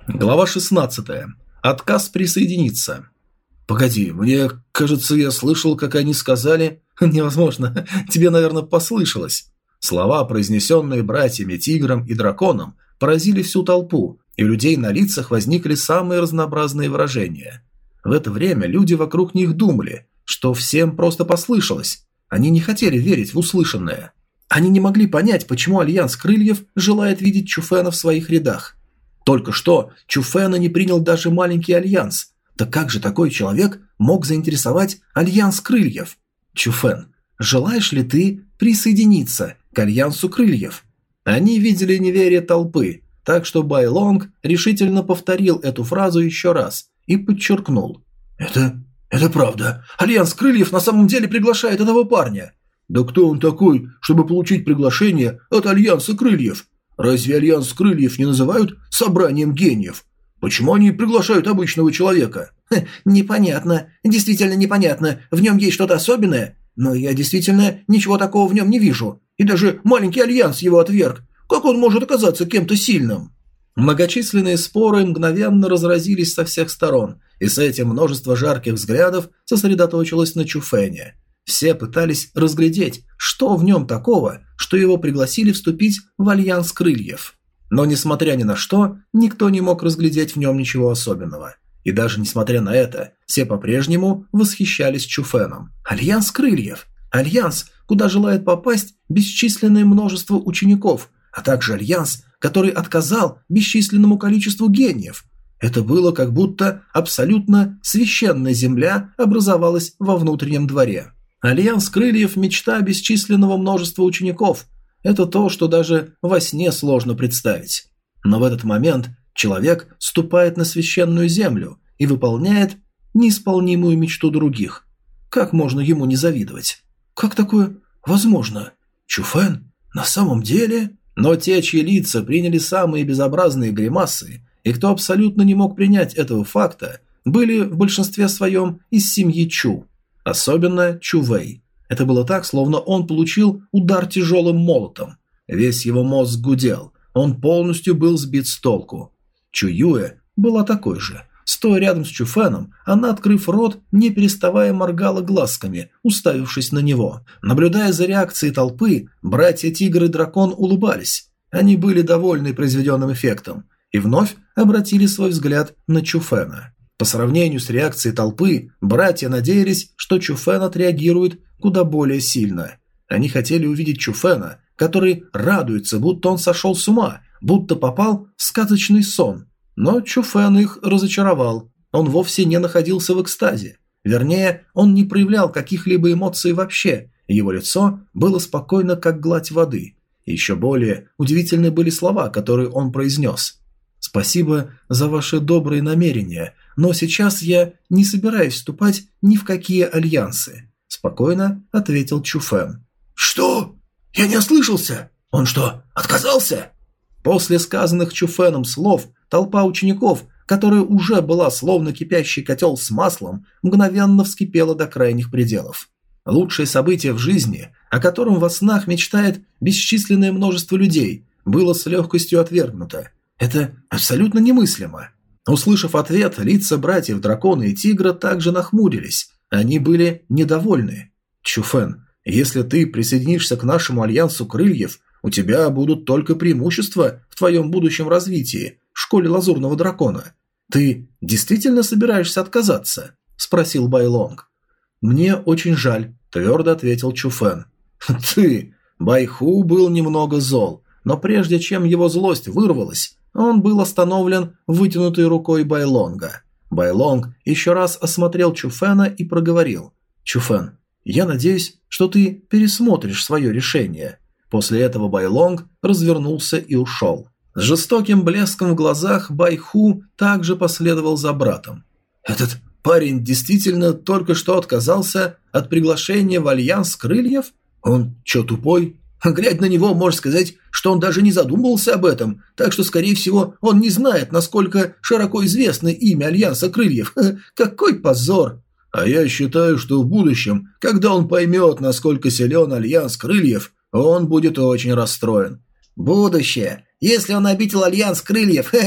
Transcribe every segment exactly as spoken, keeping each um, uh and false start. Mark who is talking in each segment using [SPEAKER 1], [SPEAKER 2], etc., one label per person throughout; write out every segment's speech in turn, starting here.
[SPEAKER 1] Глава шестнадцатая. Отказ присоединиться. «Погоди, мне кажется, я слышал, как они сказали...» «Невозможно, тебе, наверное, послышалось». Слова, произнесенные братьями Тигром и Драконом, поразили всю толпу, и у людей на лицах возникли самые разнообразные выражения. В это время люди вокруг них думали, что всем просто послышалось. Они не хотели верить в услышанное. Они не могли понять, почему Альянс Крыльев желает видеть Чуфена в своих рядах. Только что Чуфена не принял даже маленький Альянс. Так как же такой человек мог заинтересовать Альянс Крыльев? Чуфен, желаешь ли ты присоединиться к Альянсу Крыльев? Они видели неверие толпы, так что Байлонг решительно повторил эту фразу еще раз и подчеркнул. «Это... это правда. Альянс Крыльев на самом деле приглашает этого парня». «Да кто он такой, чтобы получить приглашение от Альянса Крыльев? Разве Альянс Крыльев не называют собранием гениев? Почему они приглашают обычного человека?» Ха, «Непонятно. Действительно непонятно. В нем есть что-то особенное. Но я действительно ничего такого в нем не вижу. И даже маленький Альянс его отверг. Как он может оказаться кем-то сильным?» Многочисленные споры мгновенно разразились со всех сторон, и с этим множество жарких взглядов сосредоточилось на Чуфене. Все пытались разглядеть, что в нем такого, что его пригласили вступить в Альянс Крыльев. Но, несмотря ни на что, никто не мог разглядеть в нем ничего особенного. И даже несмотря на это, все по-прежнему восхищались Чуфеном. Альянс Крыльев. Альянс, куда желает попасть бесчисленное множество учеников, а также Альянс, который отказал бесчисленному количеству гениев. Это было как будто абсолютно священная земля образовалась во внутреннем дворе. Альянс Крыльев – мечта бесчисленного множества учеников. Это то, что даже во сне сложно представить. Но в этот момент человек ступает на священную землю и выполняет неисполнимую мечту других. Как можно ему не завидовать? Как такое возможно? Чуфен? На самом деле? Но те, чьи лица приняли самые безобразные гримасы, и кто абсолютно не мог принять этого факта, были в большинстве своем из семьи Чу. Особенно Чу Вэй. Это было так, словно он получил удар тяжелым молотом. Весь его мозг гудел, он полностью был сбит с толку. Чу Юэ была такой же. Стоя рядом с Чуфеном, она, открыв рот, не переставая моргала глазками, уставившись на него. Наблюдая за реакцией толпы, братья Тигр и Дракон улыбались. Они были довольны произведенным эффектом и вновь обратили свой взгляд на Чуфена. По сравнению с реакцией толпы, братья надеялись, что Чуфен отреагирует куда более сильно. Они хотели увидеть Чуфена, который радуется, будто он сошел с ума, будто попал в сказочный сон. Но Чуфен их разочаровал. Он вовсе не находился в экстазе. Вернее, он не проявлял каких-либо эмоций вообще. Его лицо было спокойно, как гладь воды. И еще более удивительны были слова, которые он произнес. «Спасибо за ваши добрые намерения, но сейчас я не собираюсь вступать ни в какие альянсы», – спокойно ответил Чуфен. «Что? Я не ослышался? Он что, отказался?» После сказанных Чуфеном слов толпа учеников, которая уже была словно кипящий котел с маслом, мгновенно вскипела до крайних пределов. Лучшее событие в жизни, о котором во снах мечтает бесчисленное множество людей, было с легкостью отвергнуто. Это абсолютно немыслимо. Услышав ответ, лица братьев Дракона и Тигра также нахмурились. Они были недовольны. «Чуфен, если ты присоединишься к нашему Альянсу Крыльев, у тебя будут только преимущества в твоем будущем развитии в школе Лазурного Дракона. Ты действительно собираешься отказаться?» – спросил Байлонг. «Мне очень жаль», – твердо ответил Чуфен. «Ты!» – Байху был немного зол, но прежде чем его злость вырвалась, он был остановлен вытянутой рукой Байлонга. Байлонг еще раз осмотрел Чуфена и проговорил. «Чуфен, я надеюсь, что ты пересмотришь свое решение». После этого Байлонг развернулся и ушел. С жестоким блеском в глазах Байху также последовал за братом. «Этот парень действительно только что отказался от приглашения в Альянс Крыльев? Он чё, тупой? Глядя на него, можно сказать, что он даже не задумывался об этом, так что, скорее всего, он не знает, насколько широко известно имя Альянса Крыльев. Какой позор!» «А я считаю, что в будущем, когда он поймет, насколько силен Альянс Крыльев, он будет очень расстроен». «Будущее. Если он обидел Альянс Крыльев,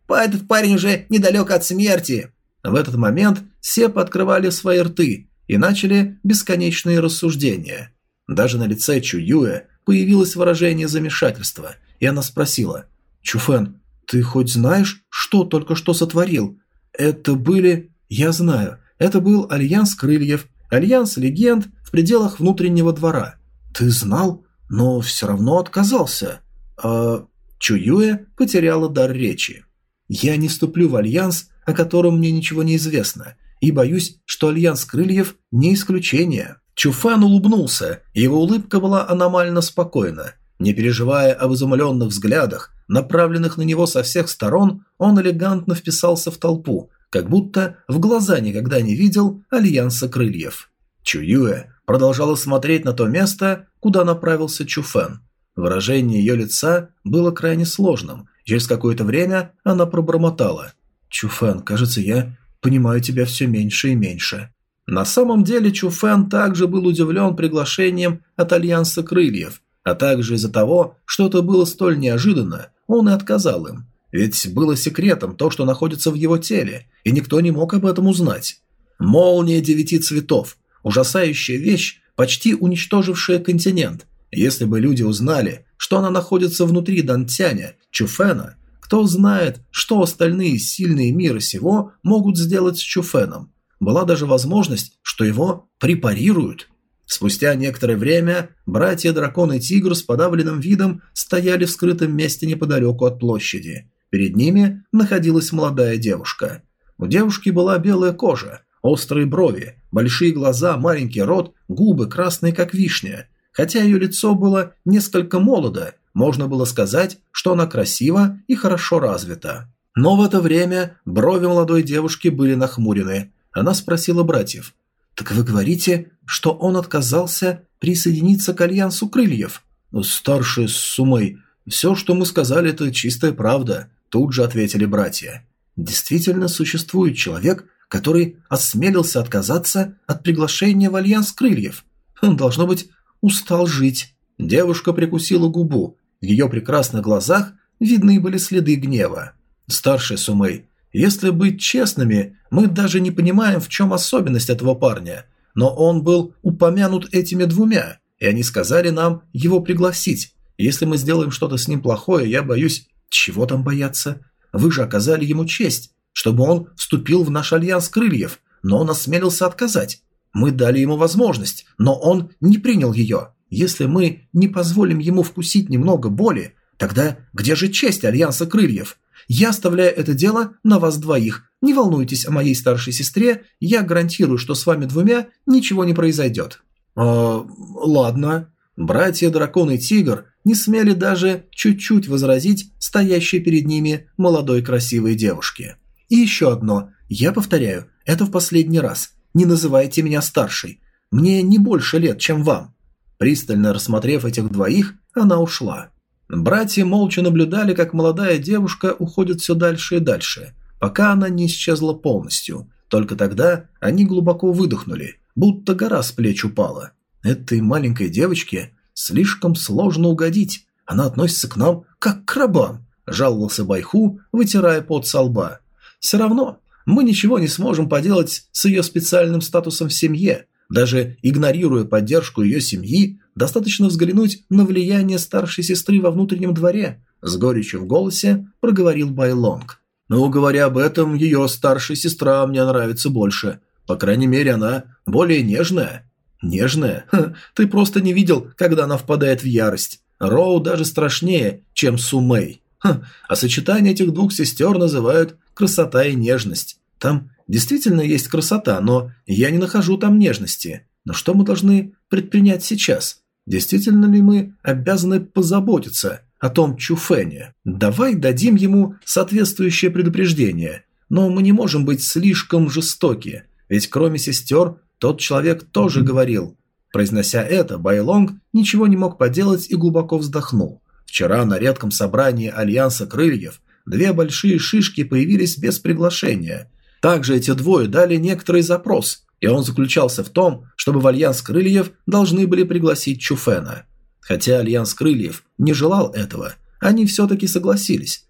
[SPEAKER 1] Этот парень уже недалек от смерти!» В этот момент все пооткрывали свои рты и начали бесконечные рассуждения. Даже на лице Чуюэ появилось выражение замешательства, и она спросила: «Чуфэн, ты хоть знаешь, что только что сотворил? Это были...» «Я знаю. Это был Альянс Крыльев, Альянс Легенд в пределах внутреннего двора. Ты знал, но все равно отказался. А...» Чуюэ потеряла дар речи. «Я не вступлю в Альянс, о котором мне ничего не известно, и боюсь, что Альянс Крыльев не исключение». Чуфэн улыбнулся, и его улыбка была аномально спокойна. Не переживая об изумленных взглядах, направленных на него со всех сторон, он элегантно вписался в толпу, как будто в глаза никогда не видел Альянса Крыльев. Чуюэ продолжала смотреть на то место, куда направился Чуфэн. Выражение ее лица было крайне сложным. Через какое-то время она пробормотала: «Чуфэн, кажется, я понимаю тебя все меньше и меньше». На самом деле Чуфэн также был удивлен приглашением от Альянса Крыльев, а также из-за того, что это было столь неожиданно, он и отказал им. Ведь было секретом то, что находится в его теле, и никто не мог об этом узнать. Молния девяти цветов – ужасающая вещь, почти уничтожившая континент. Если бы люди узнали, что она находится внутри Дантяня, Чуфэна, кто знает, что остальные сильные мира сего могут сделать с Чуфэном. Была даже возможность, что его препарируют. Спустя некоторое время братья-дракон и тигр с подавленным видом стояли в скрытом месте неподалеку от площади. Перед ними находилась молодая девушка. У девушки была белая кожа, острые брови, большие глаза, маленький рот, губы красные, как вишня. Хотя ее лицо было несколько молодо, можно было сказать, что она красива и хорошо развита. Но в это время брови молодой девушки были нахмурены. Она спросила братьев: «Так вы говорите, что он отказался присоединиться к Альянсу Крыльев?» «Старший Сумэй, все, что мы сказали, это чистая правда», – тут же ответили братья. «Действительно существует человек, который осмелился отказаться от приглашения в Альянс Крыльев. Он, должно быть, устал жить». Девушка прикусила губу. В ее прекрасных глазах видны были следы гнева. «Старший Сумэй, если быть честными, мы даже не понимаем, в чем особенность этого парня. Но он был упомянут этими двумя, и они сказали нам его пригласить. Если мы сделаем что-то с ним плохое, я боюсь...» «Чего там бояться? Вы же оказали ему честь, чтобы он вступил в наш Альянс Крыльев, но он осмелился отказать. Мы дали ему возможность, но он не принял ее. Если мы не позволим ему вкусить немного боли, тогда где же честь Альянса Крыльев? Я оставляю это дело на вас двоих. Не волнуйтесь о моей старшей сестре, я гарантирую, что с вами двумя ничего не произойдет». «Э, ладно». Братья-дракон и тигр не смели даже чуть-чуть возразить стоящей перед ними молодой красивой девушке. «И еще одно. Я повторяю, это в последний раз. Не называйте меня старшей. Мне не больше лет, чем вам». Пристально рассмотрев этих двоих, она ушла. Братья молча наблюдали, как молодая девушка уходит все дальше и дальше, пока она не исчезла полностью. Только тогда они глубоко выдохнули, будто гора с плеч упала. Этой маленькой девочке слишком сложно угодить. Она относится к нам как к рабам, жаловался Байху, вытирая пот со лба. Все равно мы ничего не сможем поделать с ее специальным статусом в семье. Даже игнорируя поддержку ее семьи, достаточно взглянуть на влияние старшей сестры во внутреннем дворе, с горечью в голосе проговорил Байлонг. «Ну, говоря об этом, ее старшая сестра мне нравится больше. По крайней мере, она более нежная». «Нежная? Ха, ты просто не видел, когда она впадает в ярость. Роу даже страшнее, чем Сумэй. Ха, а сочетание этих двух сестер называют красота и нежность. Там действительно есть красота, но я не нахожу там нежности. Но что мы должны предпринять сейчас? Действительно ли мы обязаны позаботиться о том Чуфэне? Давай дадим ему соответствующее предупреждение. Но мы не можем быть слишком жестоки, ведь кроме сестер тот человек тоже говорил». Произнося это, Байлонг ничего не мог поделать и глубоко вздохнул. Вчера на редком собрании Альянса Крыльев две большие шишки появились без приглашения. Также эти двое дали некоторый запрос, и он заключался в том, чтобы в Альянс Крыльев должны были пригласить Чуфэна. Хотя Альянс Крыльев не желал этого, они все-таки согласились,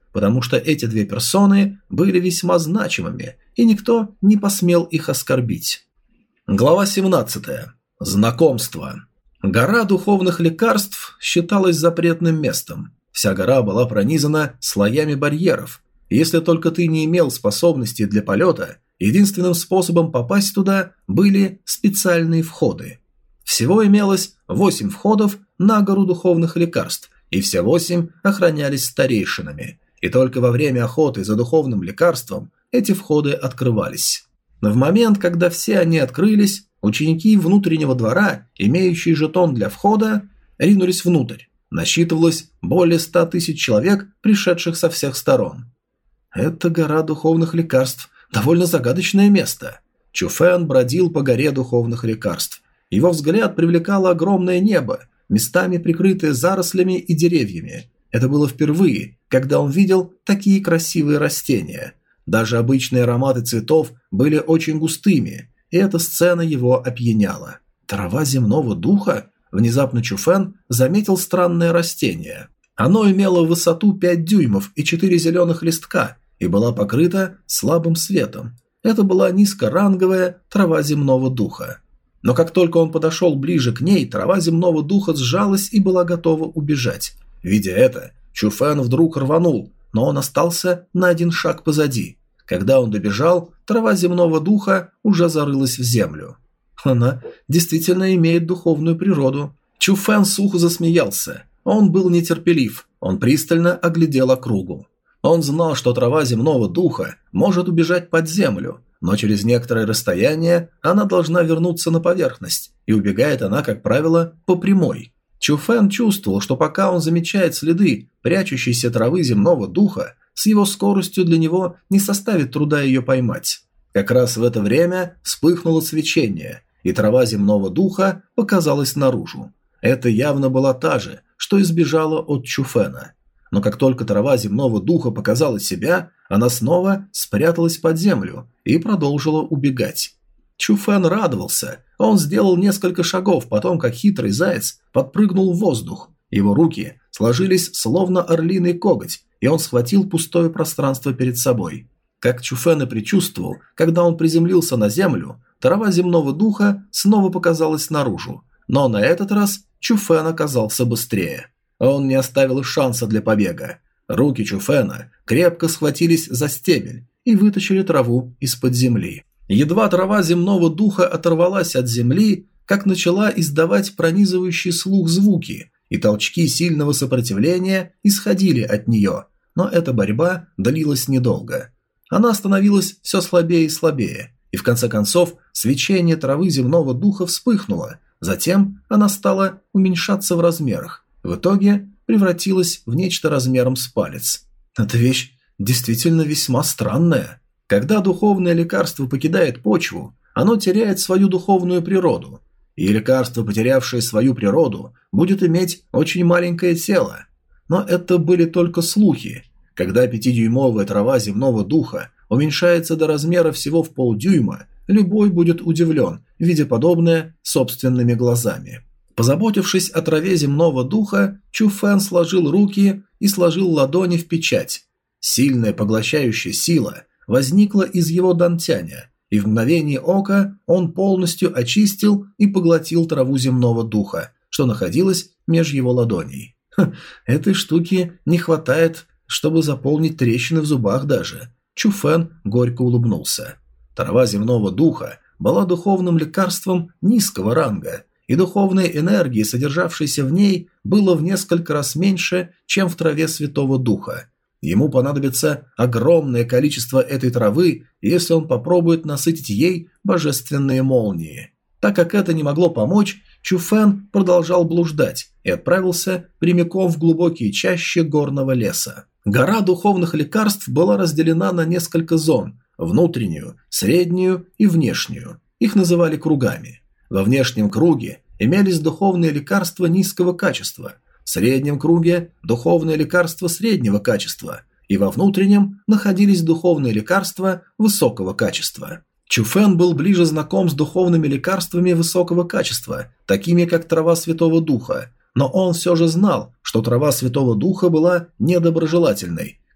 [SPEAKER 1] потому что эти две персоны были весьма значимыми, и никто не посмел их оскорбить. Глава семнадцатая. Знакомство. Гора духовных лекарств считалась запретным местом. Вся гора была пронизана слоями барьеров. Если только ты не имел способностей для полета, единственным способом попасть туда были специальные входы. Всего имелось восемь входов на гору духовных лекарств, и все восемь охранялись старейшинами. И только во время охоты за духовным лекарством эти входы открывались. Но в момент, когда все они открылись, ученики внутреннего двора, имеющие жетон для входа, ринулись внутрь. Насчитывалось более ста тысяч человек, пришедших со всех сторон. Это гора духовных лекарств, довольно загадочное место. Чуфэн бродил по горе духовных лекарств. Его взгляд привлекало огромное небо, местами прикрытое зарослями и деревьями. Это было впервые, когда он видел такие красивые растения. Даже обычные ароматы цветов были очень густыми, и эта сцена его опьяняла. Трава земного духа? Внезапно Чуфэн заметил странное растение. Оно имело высоту пять дюймов и четыре зеленых листка и была покрыта слабым светом. Это была низкоранговая трава земного духа. Но как только он подошел ближе к ней, трава земного духа сжалась и была готова убежать. Видя это, Чуфэн вдруг рванул, но он остался на один шаг позади. Когда он добежал, трава земного духа уже зарылась в землю. Она действительно имеет духовную природу. Чуфэн сухо засмеялся. Он был нетерпелив, он пристально оглядел округу. Он знал, что трава земного духа может убежать под землю, но через некоторое расстояние она должна вернуться на поверхность, и убегает она, как правило, по прямой. Чуфэн чувствовал, что пока он замечает следы прячущейся травы земного духа, с его скоростью для него не составит труда ее поймать. Как раз в это время вспыхнуло свечение, и трава земного духа показалась наружу. Это явно была та же, что избежала от Чуфэна. Но как только трава земного духа показала себя, она снова спряталась под землю и продолжила убегать. Чуфэн радовался. Он сделал несколько шагов, потом, как хитрый заяц, подпрыгнул в воздух. Его руки сложились словно орлиный коготь, и он схватил пустое пространство перед собой. Как Чуфэн и предчувствовал, когда он приземлился на землю, трава земного духа снова показалась наружу, но на этот раз Чуфэн оказался быстрее. Он не оставил шанса для побега. Руки Чуфэна крепко схватились за стебель и вытащили траву из-под земли. Едва трава земного духа оторвалась от земли, как начала издавать пронизывающий слух звуки, и толчки сильного сопротивления исходили от нее, но эта борьба длилась недолго. Она становилась все слабее и слабее, и в конце концов свечение травы земного духа вспыхнуло, затем она стала уменьшаться в размерах, в итоге превратилась в нечто размером с палец. Эта вещь действительно весьма странная. Когда духовное лекарство покидает почву, оно теряет свою духовную природу, и лекарство, потерявшее свою природу, будет иметь очень маленькое тело. Но это были только слухи. Когда пятидюймовая трава земного духа уменьшается до размера всего в полдюйма, любой будет удивлен, видя подобное собственными глазами. Позаботившись о траве земного духа, Чуфэн сложил руки и сложил ладони в печать. Сильная поглощающая сила возникла из его дантяня, и в мгновение ока он полностью очистил и поглотил траву земного духа, что находилось меж его ладоней. Ха, этой штуки не хватает, чтобы заполнить трещины в зубах даже. Чуфэн горько улыбнулся. Трава земного духа была духовным лекарством низкого ранга, и духовной энергии, содержавшейся в ней, было в несколько раз меньше, чем в траве Святого Духа. Ему понадобится огромное количество этой травы, если он попробует насытить ей божественные молнии. Так как это не могло помочь, Чуфэн продолжал блуждать и отправился прямиком в глубокие чащи горного леса. Гора духовных лекарств была разделена на несколько зон – внутреннюю, среднюю и внешнюю. Их называли кругами. Во внешнем круге имелись духовные лекарства низкого качества, в среднем круге – духовные лекарства среднего качества, и во внутреннем находились духовные лекарства высокого качества. Чуфэн был ближе знаком с духовными лекарствами высокого качества, такими как трава Святого Духа, но он все же знал, что трава Святого Духа была недоброжелательной.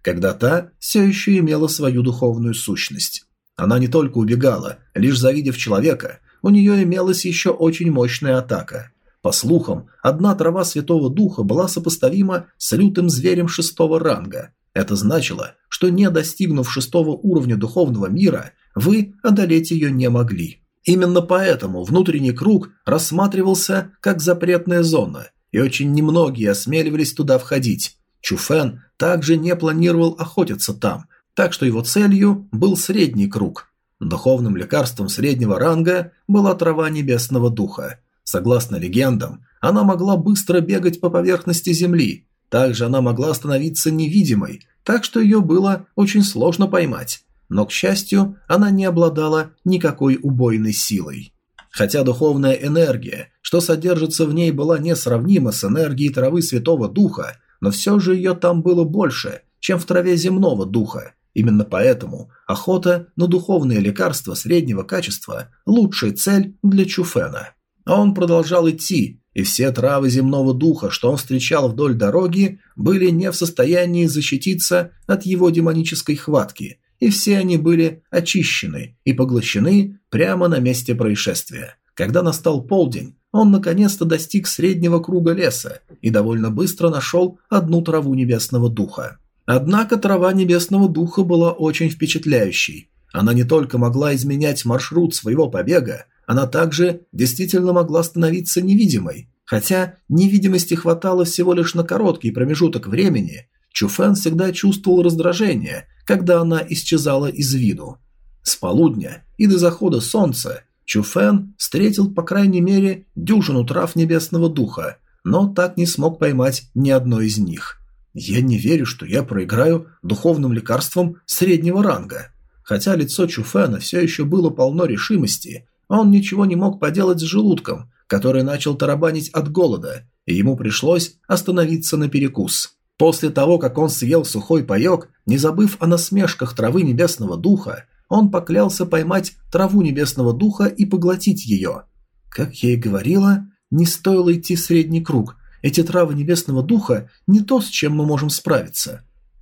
[SPEAKER 1] когда та все еще имела свою духовную сущность. Она не только убегала, лишь завидев человека, у нее имелась еще очень мощная атака. По слухам, одна трава Святого Духа была сопоставима с лютым зверем шестого ранга. Это значило, что не достигнув шестого уровня духовного мира, вы одолеть ее не могли. Именно поэтому внутренний круг рассматривался как запретная зона, и очень немногие осмеливались туда входить. Чуфэн также не планировал охотиться там, так что его целью был средний круг. Духовным лекарством среднего ранга была трава Небесного Духа. Согласно легендам, она могла быстро бегать по поверхности земли, также она могла становиться невидимой, так что ее было очень сложно поймать. Но, к счастью, она не обладала никакой убойной силой. Хотя духовная энергия, что содержится в ней, была несравнима с энергией травы Святого Духа, но все же ее там было больше, чем в траве Земного Духа. Именно поэтому охота на духовные лекарства среднего качества – лучшая цель для Чуфэна. А он продолжал идти, и все травы Земного Духа, что он встречал вдоль дороги, были не в состоянии защититься от его демонической хватки, и все они были очищены и поглощены прямо на месте происшествия. Когда настал полдень, он наконец-то достиг среднего круга леса и довольно быстро нашел одну траву Небесного Духа. Однако трава Небесного Духа была очень впечатляющей. Она не только могла изменять маршрут своего побега, она также действительно могла становиться невидимой. Хотя невидимости хватало всего лишь на короткий промежуток времени, Чуфэн всегда чувствовал раздражение, когда она исчезала из виду. С полудня и до захода солнца Чуфэн встретил по крайней мере дюжину трав Небесного Духа, но так не смог поймать ни одной из них. «Я не верю, что я проиграю духовным лекарством среднего ранга». Хотя лицо Чуфэна все еще было полно решимости, он ничего не мог поделать с желудком, который начал тарабанить от голода, и ему пришлось остановиться на перекус. После того, как он съел сухой паёк, не забыв о насмешках травы Небесного Духа, он поклялся поймать траву Небесного Духа и поглотить ее. Как я и говорила, не стоило идти в средний круг. Эти травы Небесного Духа не то, с чем мы можем справиться.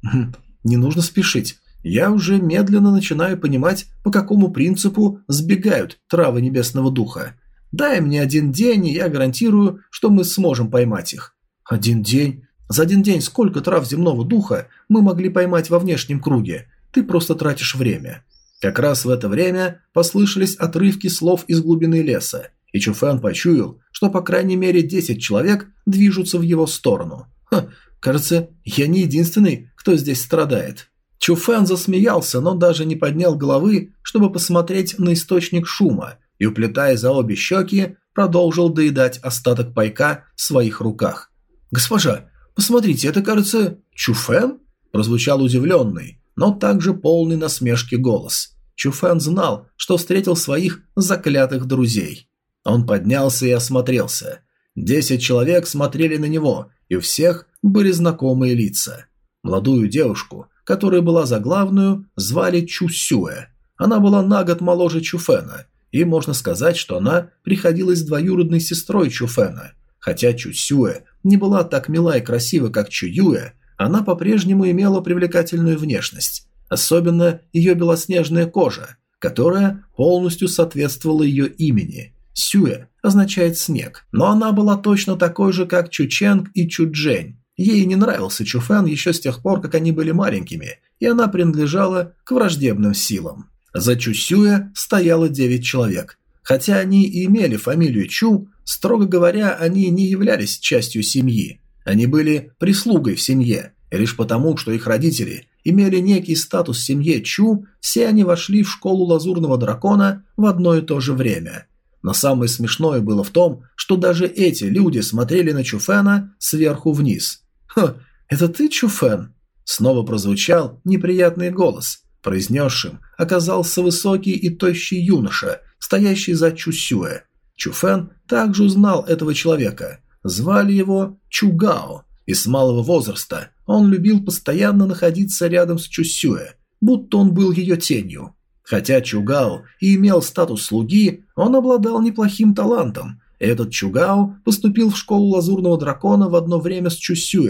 [SPEAKER 1] Не нужно спешить. Я уже медленно начинаю понимать, по какому принципу сбегают травы Небесного Духа. Дай мне один день, и я гарантирую, что мы сможем поймать их. Один день? За один день сколько трав Земного Духа мы могли поймать во внешнем круге? Ты просто тратишь время. Как раз в это время послышались отрывки слов из глубины леса, и Чуфэн почуял, что по крайней мере десять человек движутся в его сторону. Ха, кажется, я не единственный, кто здесь страдает. Чуфэн засмеялся, но даже не поднял головы, чтобы посмотреть на источник шума, и, уплетая за обе щеки, продолжил доедать остаток пайка в своих руках. «Госпожа, посмотрите, это, кажется, Чуфэн?» Прозвучал удивленный, но также полный насмешки голос. Чуфэн знал, что встретил своих заклятых друзей. Он поднялся и осмотрелся. Десять человек смотрели на него, и у всех были знакомые лица. Молодую девушку, которая была за главную, звали Чу Сюэ. Она была на год моложе Чуфэна, и можно сказать, что она приходилась двоюродной сестрой Чуфэна. Хотя Чу Сюэ не была так мила и красива, как Чу Юэ, она по-прежнему имела привлекательную внешность. Особенно ее белоснежная кожа, которая полностью соответствовала ее имени. Сюэ означает «снег», но она была точно такой же, как Чу Ченг и Чу Джень. Ей не нравился Чуфэн еще с тех пор, как они были маленькими, и она принадлежала к враждебным силам. За Чу Сюэ стояло девять человек. Хотя они и имели фамилию Чу, строго говоря, они не являлись частью семьи. Они были прислугой в семье, и лишь потому, что их родители имели некий статус в семье Чу, все они вошли в школу Лазурного Дракона в одно и то же время. Но самое смешное было в том, что даже эти люди смотрели на Чуфэна сверху вниз. «Ха, это ты, Чуфэн?» Снова прозвучал неприятный голос. Произнесшим оказался высокий и тощий юноша, стоящий за Чу Сюэ. Чуфэн также узнал этого человека. Звали его Чу Гао, и с малого возраста он любил постоянно находиться рядом с Чу Сюэ, будто он был ее тенью. Хотя Чу Гао и имел статус слуги, он обладал неплохим талантом. Этот Чу Гао поступил в школу Лазурного Дракона в одно время с Чу Сюэ,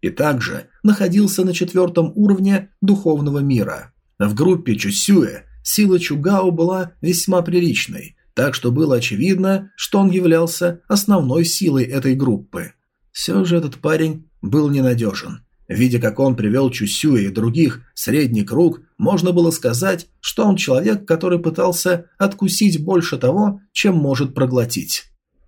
[SPEAKER 1] и также находился на четвертом уровне духовного мира. В группе Чусюэ сила Чугао была весьма приличной, так что было очевидно, что он являлся основной силой этой группы. Все же этот парень был ненадежен. Видя, как он привел Чусюэ и других в средний круг, можно было сказать, что он человек, который пытался откусить больше того, чем может проглотить.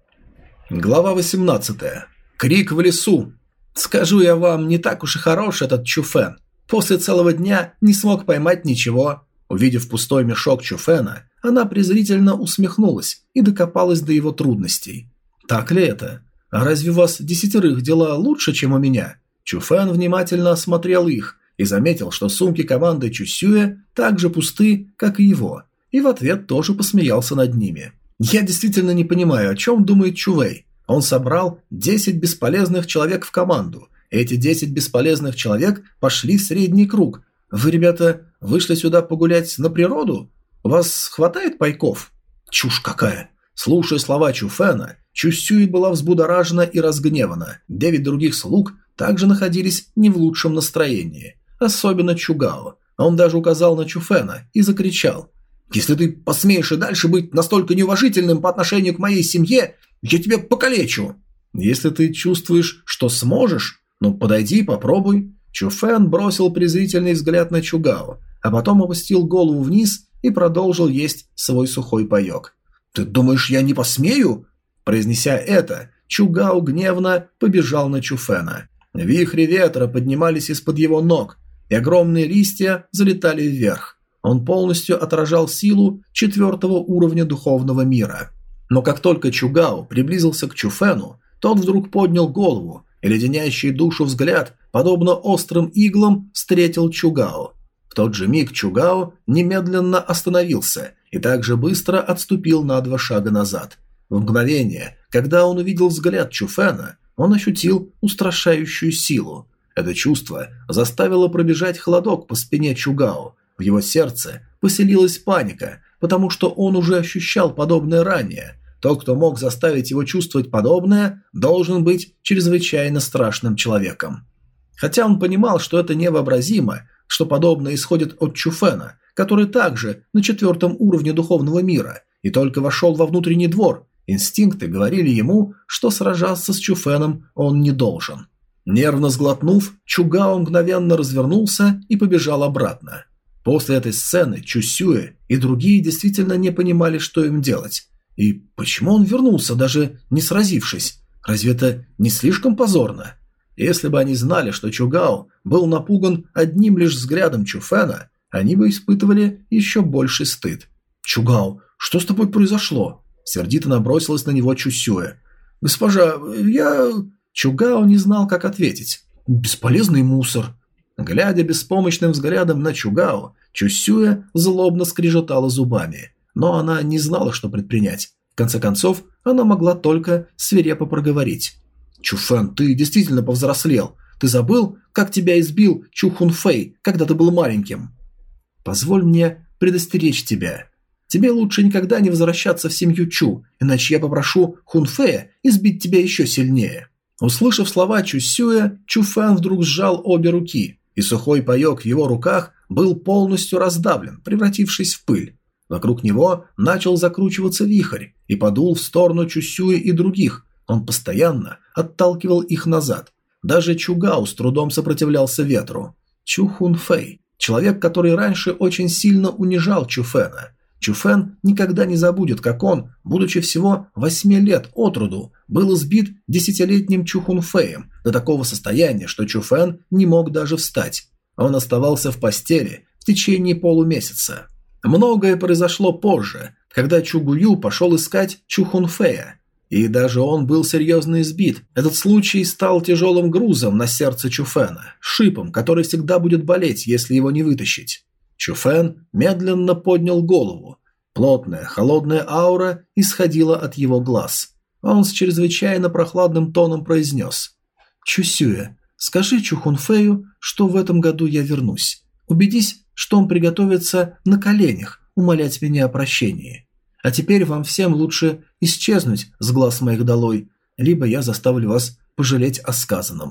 [SPEAKER 1] Глава восемнадцатая. Крик в лесу. Скажу я вам, не так уж и хорош этот Чуфэн. После целого дня не смог поймать ничего. Увидев пустой мешок Чуфэна, она презрительно усмехнулась и докопалась до его трудностей. Так ли это? А разве у вас десятерых дела лучше, чем у меня? Чуфэн внимательно осмотрел их и заметил, что сумки команды Чусюэ так же пусты, как и его, и в ответ тоже посмеялся над ними. Я действительно не понимаю, о чем думает Чувэй. Он собрал десять бесполезных человек в команду. Эти десять бесполезных человек пошли в средний круг. Вы, ребята, вышли сюда погулять на природу? У вас хватает пайков? Чушь какая! Слушая слова Чуфэна, Чусюэ была взбудоражена и разгневана. Девять других слуг также находились не в лучшем настроении. Особенно Чугао. Он даже указал на Чуфэна и закричал: «Если ты посмеешь и дальше быть настолько неуважительным по отношению к моей семье, я тебя покалечу!» «Если ты чувствуешь, что сможешь, ну подойди и попробуй». Чуфэн бросил презрительный взгляд на Чугао, а потом опустил голову вниз и продолжил есть свой сухой паёк. «Ты думаешь, я не посмею?» Произнеся это, Чугао гневно побежал на Чуфэна. Вихри ветра поднимались из-под его ног, и огромные листья залетали вверх. Он полностью отражал силу четвертого уровня духовного мира. Но как только Чугао приблизился к Чуфэну, тот вдруг поднял голову, и леденящий душу взгляд, подобно острым иглам, встретил Чугао. В тот же миг Чугао немедленно остановился и также быстро отступил на два шага назад. В мгновение, когда он увидел взгляд Чуфэна, он ощутил устрашающую силу. Это чувство заставило пробежать холодок по спине Чугао. В его сердце поселилась паника, потому что он уже ощущал подобное ранее. Тот, кто мог заставить его чувствовать подобное, должен быть чрезвычайно страшным человеком. Хотя он понимал, что это невообразимо, что подобное исходит от Чуфэна, который также на четвертом уровне духовного мира и только вошел во внутренний двор, инстинкты говорили ему, что сражаться с Чуфэном он не должен. Нервно сглотнув, Чугао мгновенно развернулся и побежал обратно. После этой сцены Чусюэ и другие действительно не понимали, что им делать. И почему он вернулся, даже не сразившись? Разве это не слишком позорно? Если бы они знали, что Чугао был напуган одним лишь взглядом Чуфэна, они бы испытывали еще больший стыд. «Чугао, что с тобой произошло?» Сердито набросилась на него Чусюэ. «Госпожа, я...» Чугао не знал, как ответить. «Бесполезный мусор». Глядя беспомощным взглядом на Чугао, Чусюэ злобно скрежетала зубами. Но она не знала, что предпринять. В конце концов, она могла только свирепо проговорить. «Чуфэн, ты действительно повзрослел. Ты забыл, как тебя избил Чу Хунфэй, когда ты был маленьким?» «Позволь мне предостеречь тебя. Тебе лучше никогда не возвращаться в семью Чу, иначе я попрошу Хунфэя избить тебя еще сильнее». Услышав слова Чусюэ, Чуфэн вдруг сжал обе руки, и сухой паёк в его руках был полностью раздавлен, превратившись в пыль. Вокруг него начал закручиваться вихрь и подул в сторону Чусюэ и других. Он постоянно отталкивал их назад. Даже Чугао с трудом сопротивлялся ветру. Чу Хунфэй, человек, который раньше очень сильно унижал Чуфэна. Чуфэн никогда не забудет, как он, будучи всего восьми лет от роду, был избит десятилетним Чу Хунфэем до такого состояния, что Чуфэн не мог даже встать. Он оставался в постели в течение полумесяца. Многое произошло позже, когда Чугую пошел искать Чу Хунфэя. И даже он был серьезно избит. Этот случай стал тяжелым грузом на сердце Чуфэна, шипом, который всегда будет болеть, если его не вытащить. Чуфэн медленно поднял голову. Плотная, холодная аура исходила от его глаз. Он с чрезвычайно прохладным тоном произнес: «Чусюэ, скажи Чу Хунфэю, что в этом году я вернусь. Убедись, что он приготовится на коленях умолять меня о прощении. А теперь вам всем лучше исчезнуть с глаз моих долой, либо я заставлю вас пожалеть о сказанном».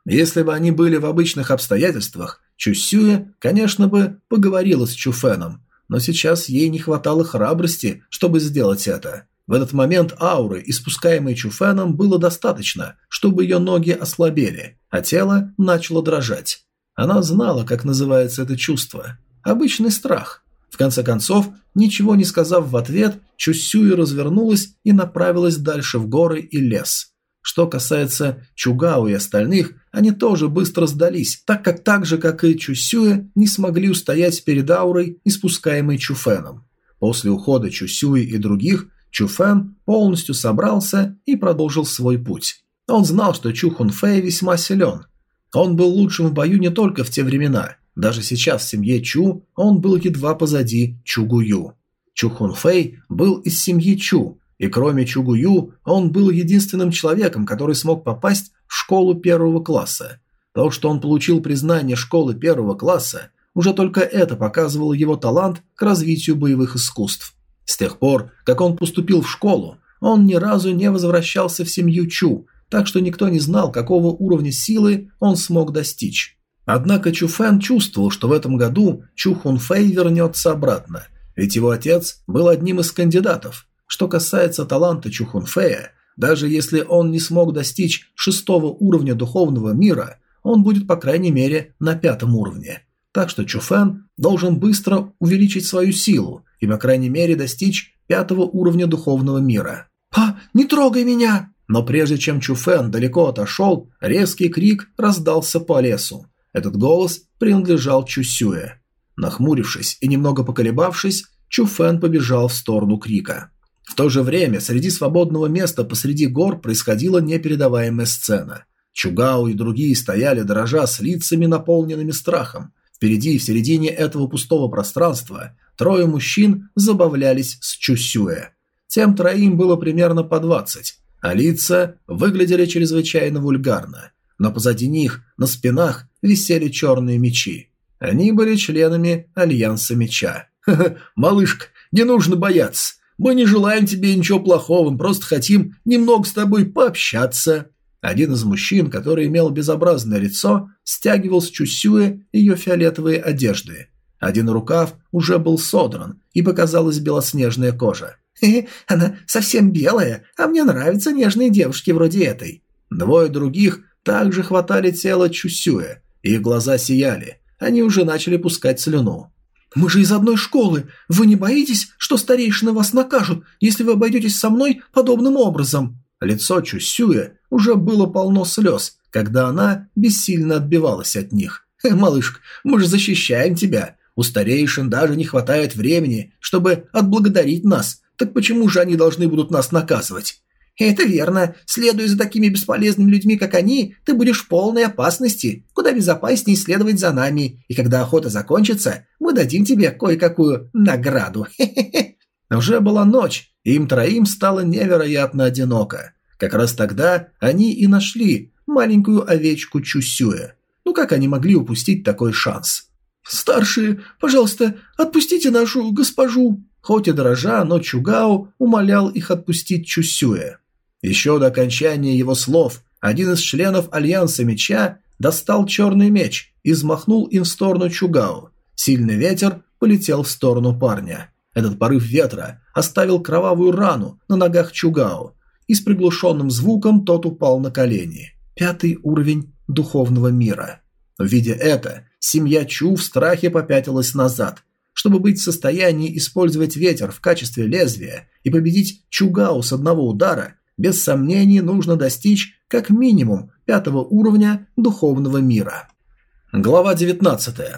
[SPEAKER 1] Если бы они были в обычных обстоятельствах, Чусюэ, конечно бы, поговорила с Чуфеном, но сейчас ей не хватало храбрости, чтобы сделать это. В этот момент ауры, испускаемой Чуфеном, было достаточно, чтобы ее ноги ослабели, а тело начало дрожать. Она знала, как называется это чувство. Обычный страх. В конце концов, ничего не сказав в ответ, Чусюэ развернулась и направилась дальше в горы и лес. Что касается Чугао и остальных, они тоже быстро сдались, так как так же, как и Чусюэ, не смогли устоять перед аурой, испускаемой Чуфеном. После ухода Чусюэ и других, Чуфен полностью собрался и продолжил свой путь. Он знал, что Чу Хунфэй весьма силен. Он был лучшим в бою не только в те времена. Даже сейчас в семье Чу он был едва позади Чугую. Чу Хунфэй был из семьи Чу, и кроме Чугую он был единственным человеком, который смог попасть в школу первого класса. То, что он получил признание школы первого класса, уже только это показывало его талант к развитию боевых искусств. С тех пор, как он поступил в школу, он ни разу не возвращался в семью Чу, так что никто не знал, какого уровня силы он смог достичь. Однако Чу Фэн чувствовал, что в этом году Чу Хунфэй вернется обратно, ведь его отец был одним из кандидатов. Что касается таланта Чу Хунфэя, даже если он не смог достичь шестого уровня духовного мира, он будет по крайней мере на пятом уровне. Так что Чу Фэн должен быстро увеличить свою силу и по крайней мере достичь пятого уровня духовного мира. «А, не трогай меня!» Но прежде чем Чу Фэн далеко отошел, резкий крик раздался по лесу. Этот голос принадлежал Чусюэ. Нахмурившись и немного поколебавшись, Чу Фэн побежал в сторону крика. В то же время среди свободного места посреди гор происходила непередаваемая сцена. Чугао и другие стояли дрожа с лицами, наполненными страхом. Впереди и в середине этого пустого пространства трое мужчин забавлялись с Чусюэ. Тем троим было примерно по двадцать, а лица выглядели чрезвычайно вульгарно. Но позади них, на спинах, висели черные мечи. Они были членами Альянса Меча. «Ха-ха, малышка, не нужно бояться. Мы не желаем тебе ничего плохого, мы просто хотим немного с тобой пообщаться». Один из мужчин, который имел безобразное лицо, стягивал с Чусюэ ее фиолетовые одежды. Один рукав уже был содран, и показалась белоснежная кожа. «Хе-хе, она совсем белая, а мне нравятся нежные девушки вроде этой». Двое других также хватали тело Чусюэ, и их глаза сияли, они уже начали пускать слюну. «Мы же из одной школы, вы не боитесь, что старейшины вас накажут, если вы обойдетесь со мной подобным образом?» Лицо Чусюэ уже было полно слез, когда она бессильно отбивалась от них. «Малышка, мы же защищаем тебя. У старейшин даже не хватает времени, чтобы отблагодарить нас. Так почему же они должны будут нас наказывать?» «Это верно. Следуя за такими бесполезными людьми, как они, ты будешь в полной опасности. Куда безопаснее следовать за нами. И когда охота закончится, мы дадим тебе кое-какую награду». Хе-хе-хе. Уже была ночь, и им троим стало невероятно одиноко. Как раз тогда они и нашли маленькую овечку Чусюэ. Ну как они могли упустить такой шанс? «Старшие, пожалуйста, отпустите нашу госпожу». Хоть и дрожа, но Чугао умолял их отпустить Чусюэ. Еще до окончания его слов один из членов Альянса Меча достал черный меч и взмахнул им в сторону Чугао. Сильный ветер полетел в сторону парня. Этот порыв ветра оставил кровавую рану на ногах Чугао, и с приглушенным звуком тот упал на колени. Пятый уровень духовного мира. Видя это, семья Чу в страхе попятилась назад. Чтобы быть в состоянии использовать ветер в качестве лезвия и победить Чугао с одного удара, без сомнений нужно достичь как минимум пятого уровня духовного мира. Глава девятнадцатая.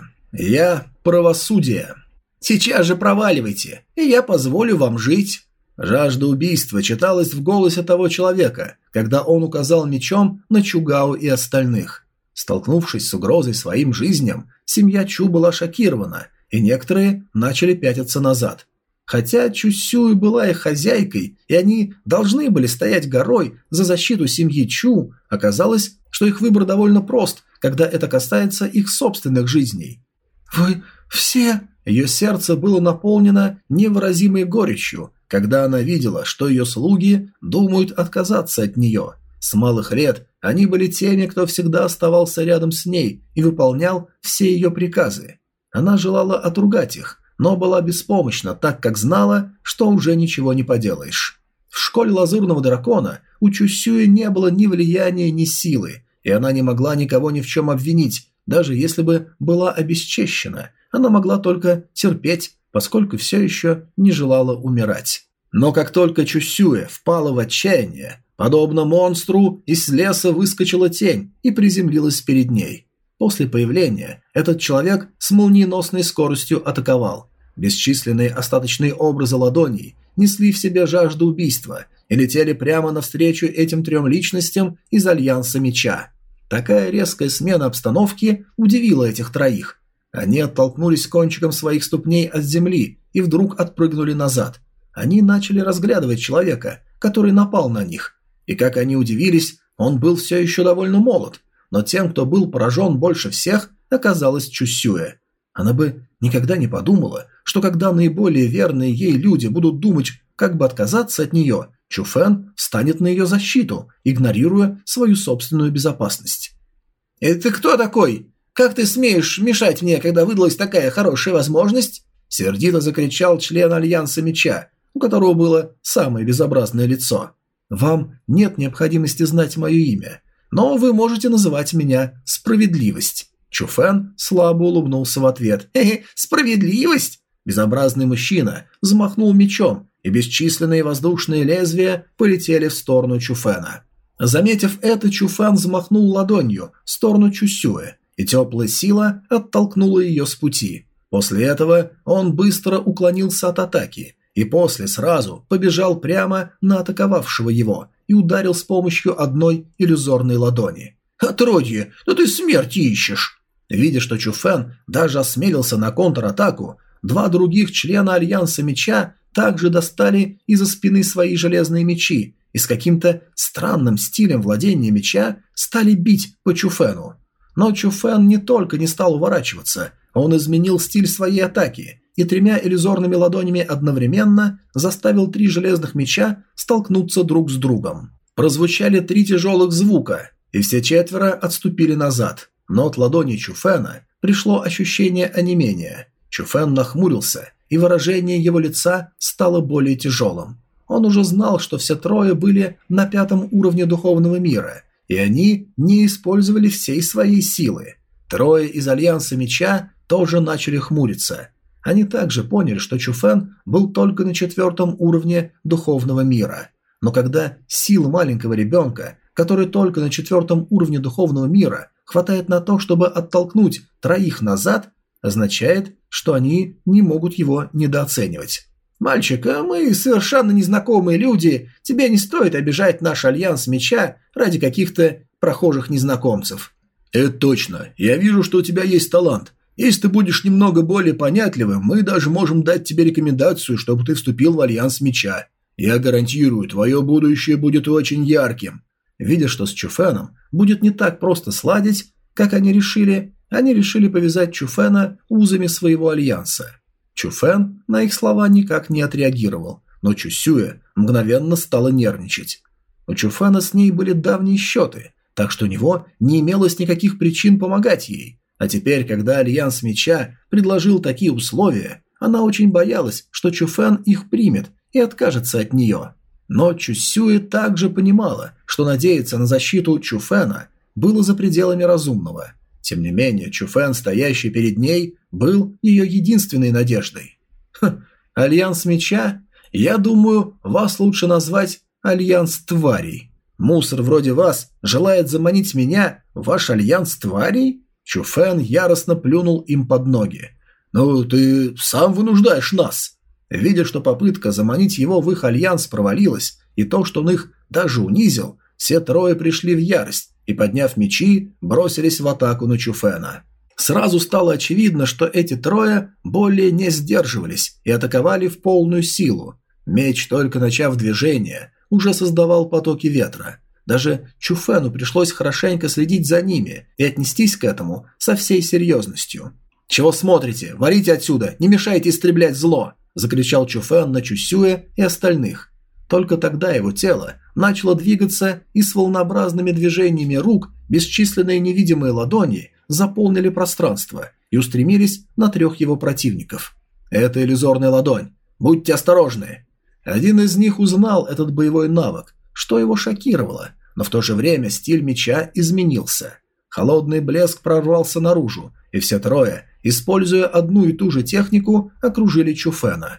[SPEAKER 1] Я правосудие. «Сейчас же проваливайте, и я позволю вам жить». Жажда убийства читалась в голосе того человека, когда он указал мечом на Чугао и остальных. Столкнувшись с угрозой своим жизням, семья Чу была шокирована, и некоторые начали пятиться назад. Хотя Чусюэ была их хозяйкой, и они должны были стоять горой за защиту семьи Чу, оказалось, что их выбор довольно прост, когда это касается их собственных жизней. «Вы все...» Ее сердце было наполнено невыразимой горечью, когда она видела, что ее слуги думают отказаться от нее. С малых лет они были теми, кто всегда оставался рядом с ней и выполнял все ее приказы. Она желала отругать их, но была беспомощна, так как знала, что уже ничего не поделаешь. В школе Лазурного Дракона у Чусюи не было ни влияния, ни силы, и она не могла никого ни в чем обвинить, даже если бы была обесчещена. Она могла только терпеть, поскольку все еще не желала умирать. Но как только Чусюэ впала в отчаяние, подобно монстру, из леса выскочила тень и приземлилась перед ней. После появления этот человек с молниеносной скоростью атаковал. Бесчисленные остаточные образы ладоней несли в себе жажду убийства и летели прямо навстречу этим трем личностям из Альянса Меча. Такая резкая смена обстановки удивила этих троих. Они оттолкнулись кончиком своих ступней от земли и вдруг отпрыгнули назад. Они начали разглядывать человека, который напал на них. И как они удивились, он был все еще довольно молод, но тем, кто был поражен больше всех, оказалась Чусюэ. Она бы никогда не подумала, что когда наиболее верные ей люди будут думать, как бы отказаться от нее, Чуфэн встанет на ее защиту, игнорируя свою собственную безопасность. «Это кто такой? Как ты смеешь мешать мне, когда выдалась такая хорошая возможность?» Сердито закричал член Альянса Меча, у которого было самое безобразное лицо. «Вам нет необходимости знать мое имя, но вы можете называть меня Справедливость». Чуфэн слабо улыбнулся в ответ. «Хе-хе, справедливость?» Безобразный мужчина взмахнул мечом, и бесчисленные воздушные лезвия полетели в сторону Чуфэна. Заметив это, Чуфэн взмахнул ладонью в сторону Чусюэ, и теплая сила оттолкнула ее с пути. После этого он быстро уклонился от атаки, и после сразу побежал прямо на атаковавшего его и ударил с помощью одной иллюзорной ладони. «Отродье, да ты смерти ищешь!» Видя, что Чуфэн даже осмелился на контратаку, два других члена Альянса Меча также достали из-за спины свои железные мечи и с каким-то странным стилем владения меча стали бить по Чуфэну. Но Чуфэн не только не стал уворачиваться, он изменил стиль своей атаки и тремя иллюзорными ладонями одновременно заставил три железных меча столкнуться друг с другом. Прозвучали три тяжелых звука, и все четверо отступили назад, но от ладони Чуфэна пришло ощущение онемения. Чуфэн нахмурился, и выражение его лица стало более тяжелым. Он уже знал, что все трое были на пятом уровне духовного мира, и они не использовали всей своей силы. Трое из Альянса Меча тоже начали хмуриться. Они также поняли, что Чуфэн был только на четвертом уровне духовного мира. Но когда сил маленького ребенка, который только на четвертом уровне духовного мира, хватает на то, чтобы оттолкнуть троих назад, означает, что они не могут его недооценивать. «Мальчик, а мы совершенно незнакомые люди, тебе не стоит обижать наш Альянс Меча ради каких-то прохожих незнакомцев». «Это точно. Я вижу, что у тебя есть талант. Если ты будешь немного более понятливым, мы даже можем дать тебе рекомендацию, чтобы ты вступил в Альянс Меча. Я гарантирую, твое будущее будет очень ярким». Видя, что с Чуфэном будет не так просто сладить, как они решили, они решили повязать Чуфэна узами своего альянса. Чуфэн на их слова никак не отреагировал, но Чусюэ мгновенно стала нервничать. У Чуфэна с ней были давние счеты, так что у него не имелось никаких причин помогать ей. А теперь, когда Альянс Меча предложил такие условия, она очень боялась, что Чуфэн их примет и откажется от нее. Но Чусюэ также понимала, что надеяться на защиту Чуфэна было за пределами разумного. Тем не менее, Чуфэн, стоящий перед ней, был ее единственной надеждой. Хм, Альянс Меча? Я думаю, вас лучше назвать Альянс Тварей. Мусор вроде вас желает заманить меня в ваш Альянс Тварей? Чуфэн яростно плюнул им под ноги. «Ну, ты сам вынуждаешь нас!» Видя, что попытка заманить его в их альянс провалилась, и то, что он их даже унизил, все трое пришли в ярость и, подняв мечи, бросились в атаку на Чуфэна. Сразу стало очевидно, что эти трое более не сдерживались и атаковали в полную силу. Меч, только начав движение, уже создавал потоки ветра. Даже Чуфэну пришлось хорошенько следить за ними и отнестись к этому со всей серьезностью. «Чего смотрите? Валите отсюда! Не мешайте истреблять зло!» – закричал Чуфэн на Чусюэ и остальных. Только тогда его тело начало двигаться, и с волнообразными движениями рук бесчисленные невидимые ладони заполнили пространство и устремились на трех его противников. Это иллюзорная ладонь. Будьте осторожны. Один из них узнал этот боевой навык, что его шокировало, но в то же время стиль меча изменился. Холодный блеск прорвался наружу, и все трое, используя одну и ту же технику, окружили Чуфена.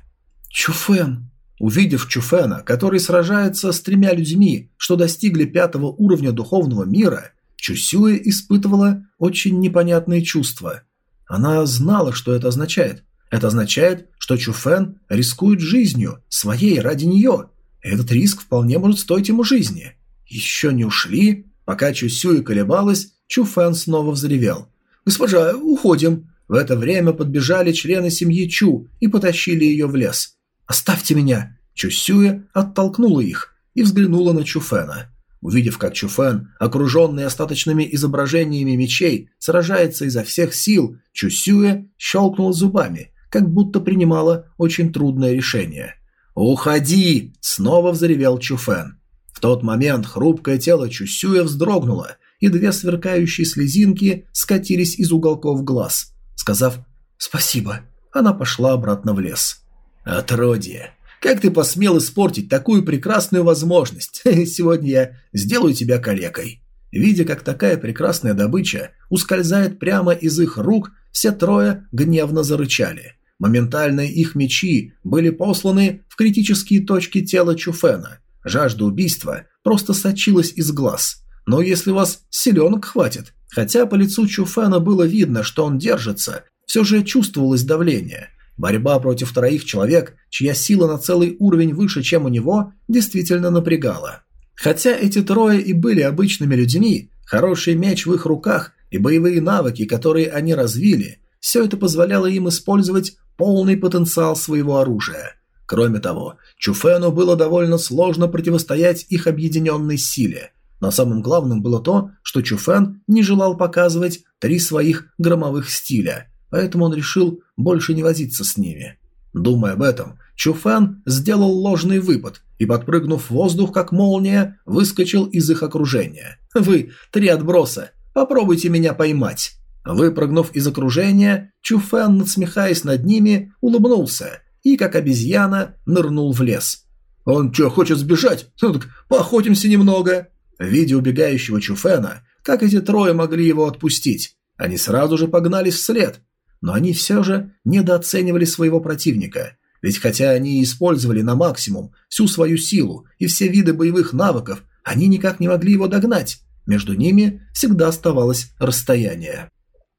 [SPEAKER 1] Чуфен! Увидев Чуфена, который сражается с тремя людьми, что достигли пятого уровня духовного мира, Чусюэ испытывала очень непонятные чувства. Она знала, что это означает. Это означает, что Чуфен рискует жизнью, своей ради нее. Этот риск вполне может стоить ему жизни. Еще не ушли? Пока Чусюэ колебалась, Чуфен снова взревел. «Госпожа, уходим!» В это время подбежали члены семьи Чу и потащили ее в лес. «Оставьте меня!» Чусюэ оттолкнула их и взглянула на Чуфена. Увидев, как Чуфен, окруженный остаточными изображениями мечей, сражается изо всех сил, Чусюэ щелкнула зубами, как будто принимала очень трудное решение. «Уходи!» – снова взревел Чуфен. В тот момент хрупкое тело Чусюэ вздрогнуло, и две сверкающие слезинки скатились из уголков глаз. Сказав «спасибо», она пошла обратно в лес. «Отродье! Как ты посмел испортить такую прекрасную возможность? Сегодня я сделаю тебя калекой». Видя, как такая прекрасная добыча ускользает прямо из их рук, все трое гневно зарычали. Моментально их мечи были посланы в критические точки тела Чуфена. Жажда убийства просто сочилась из глаз. Но если вас силенок хватит, хотя по лицу Чуфена было видно, что он держится, все же чувствовалось давление. Борьба против троих человек, чья сила на целый уровень выше, чем у него, действительно напрягала. Хотя эти трое и были обычными людьми, хороший меч в их руках и боевые навыки, которые они развили, все это позволяло им использовать полный потенциал своего оружия. Кроме того, Чуфену было довольно сложно противостоять их объединенной силе. Но самым главным было то, что Чуфен не желал показывать три своих громовых стиля, поэтому он решил больше не возиться с ними. Думая об этом, Чуфен сделал ложный выпад и, подпрыгнув в воздух как молния, выскочил из их окружения. «Вы, три отброса, попробуйте меня поймать!» Выпрыгнув из окружения, Чуфен, надсмехаясь над ними, улыбнулся и, как обезьяна, нырнул в лес. «Он что, хочет сбежать? Ну так поохотимся немного!» Видя убегающего Чуфена, как эти трое могли его отпустить? Они сразу же погнались вслед. Но они все же недооценивали своего противника. Ведь хотя они использовали на максимум всю свою силу и все виды боевых навыков, они никак не могли его догнать. Между ними всегда оставалось расстояние.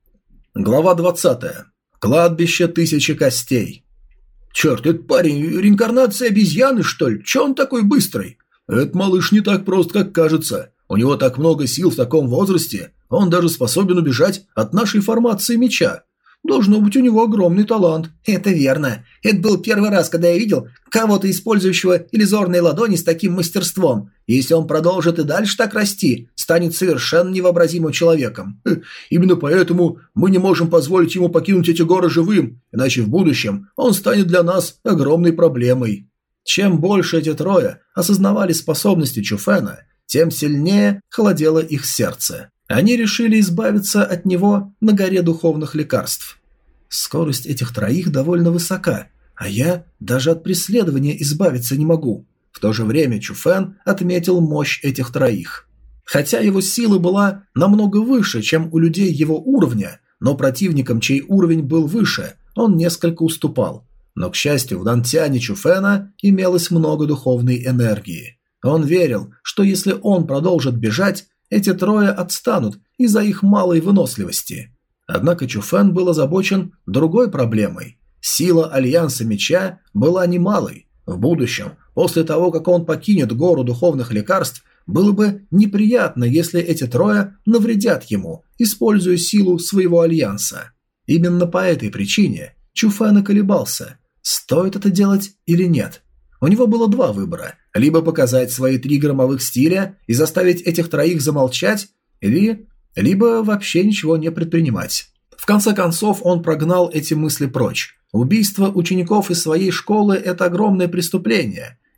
[SPEAKER 1] Глава двадцатая. Кладбище тысячи костей. «Черт, этот парень реинкарнация обезьяны, что ли? Че он такой быстрый?» «Этот малыш не так прост, как кажется. У него так много сил в таком возрасте, он даже способен убежать от нашей формации меча. Должно быть, у него огромный талант». «Это верно. Это был первый раз, когда я видел кого-то, использующего иллюзорные ладони с таким мастерством. И если он продолжит и дальше так расти, станет совершенно невообразимым человеком. Именно поэтому мы не можем позволить ему покинуть эти горы живым, иначе в будущем он станет для нас огромной проблемой». Чем больше эти трое осознавали способности Чуфена, тем сильнее холодело их сердце. Они решили избавиться от него на горе духовных лекарств. Скорость этих троих довольно высока, а я даже от преследования избавиться не могу. В то же время Чуфен отметил мощь этих троих. Хотя его сила была намного выше, чем у людей его уровня, но противникам, чей уровень был выше, он несколько уступал. Но, к счастью, в дантяне Чуфена имелось много духовной энергии. Он верил, что если он продолжит бежать, эти трое отстанут из-за их малой выносливости. Однако Чуфен был озабочен другой проблемой. Сила Альянса Меча была немалой. В будущем, после того, как он покинет гору духовных лекарств, было бы неприятно, если эти трое навредят ему, используя силу своего Альянса. Именно по этой причине Чуфен и колебался, стоит это делать или нет. У него было два выбора: либо показать свои три громовых стиля и заставить этих троих замолчать, или либо вообще ничего не предпринимать. В конце концов он прогнал эти мысли прочь. Убийство учеников из своей школы – это огромное преступление.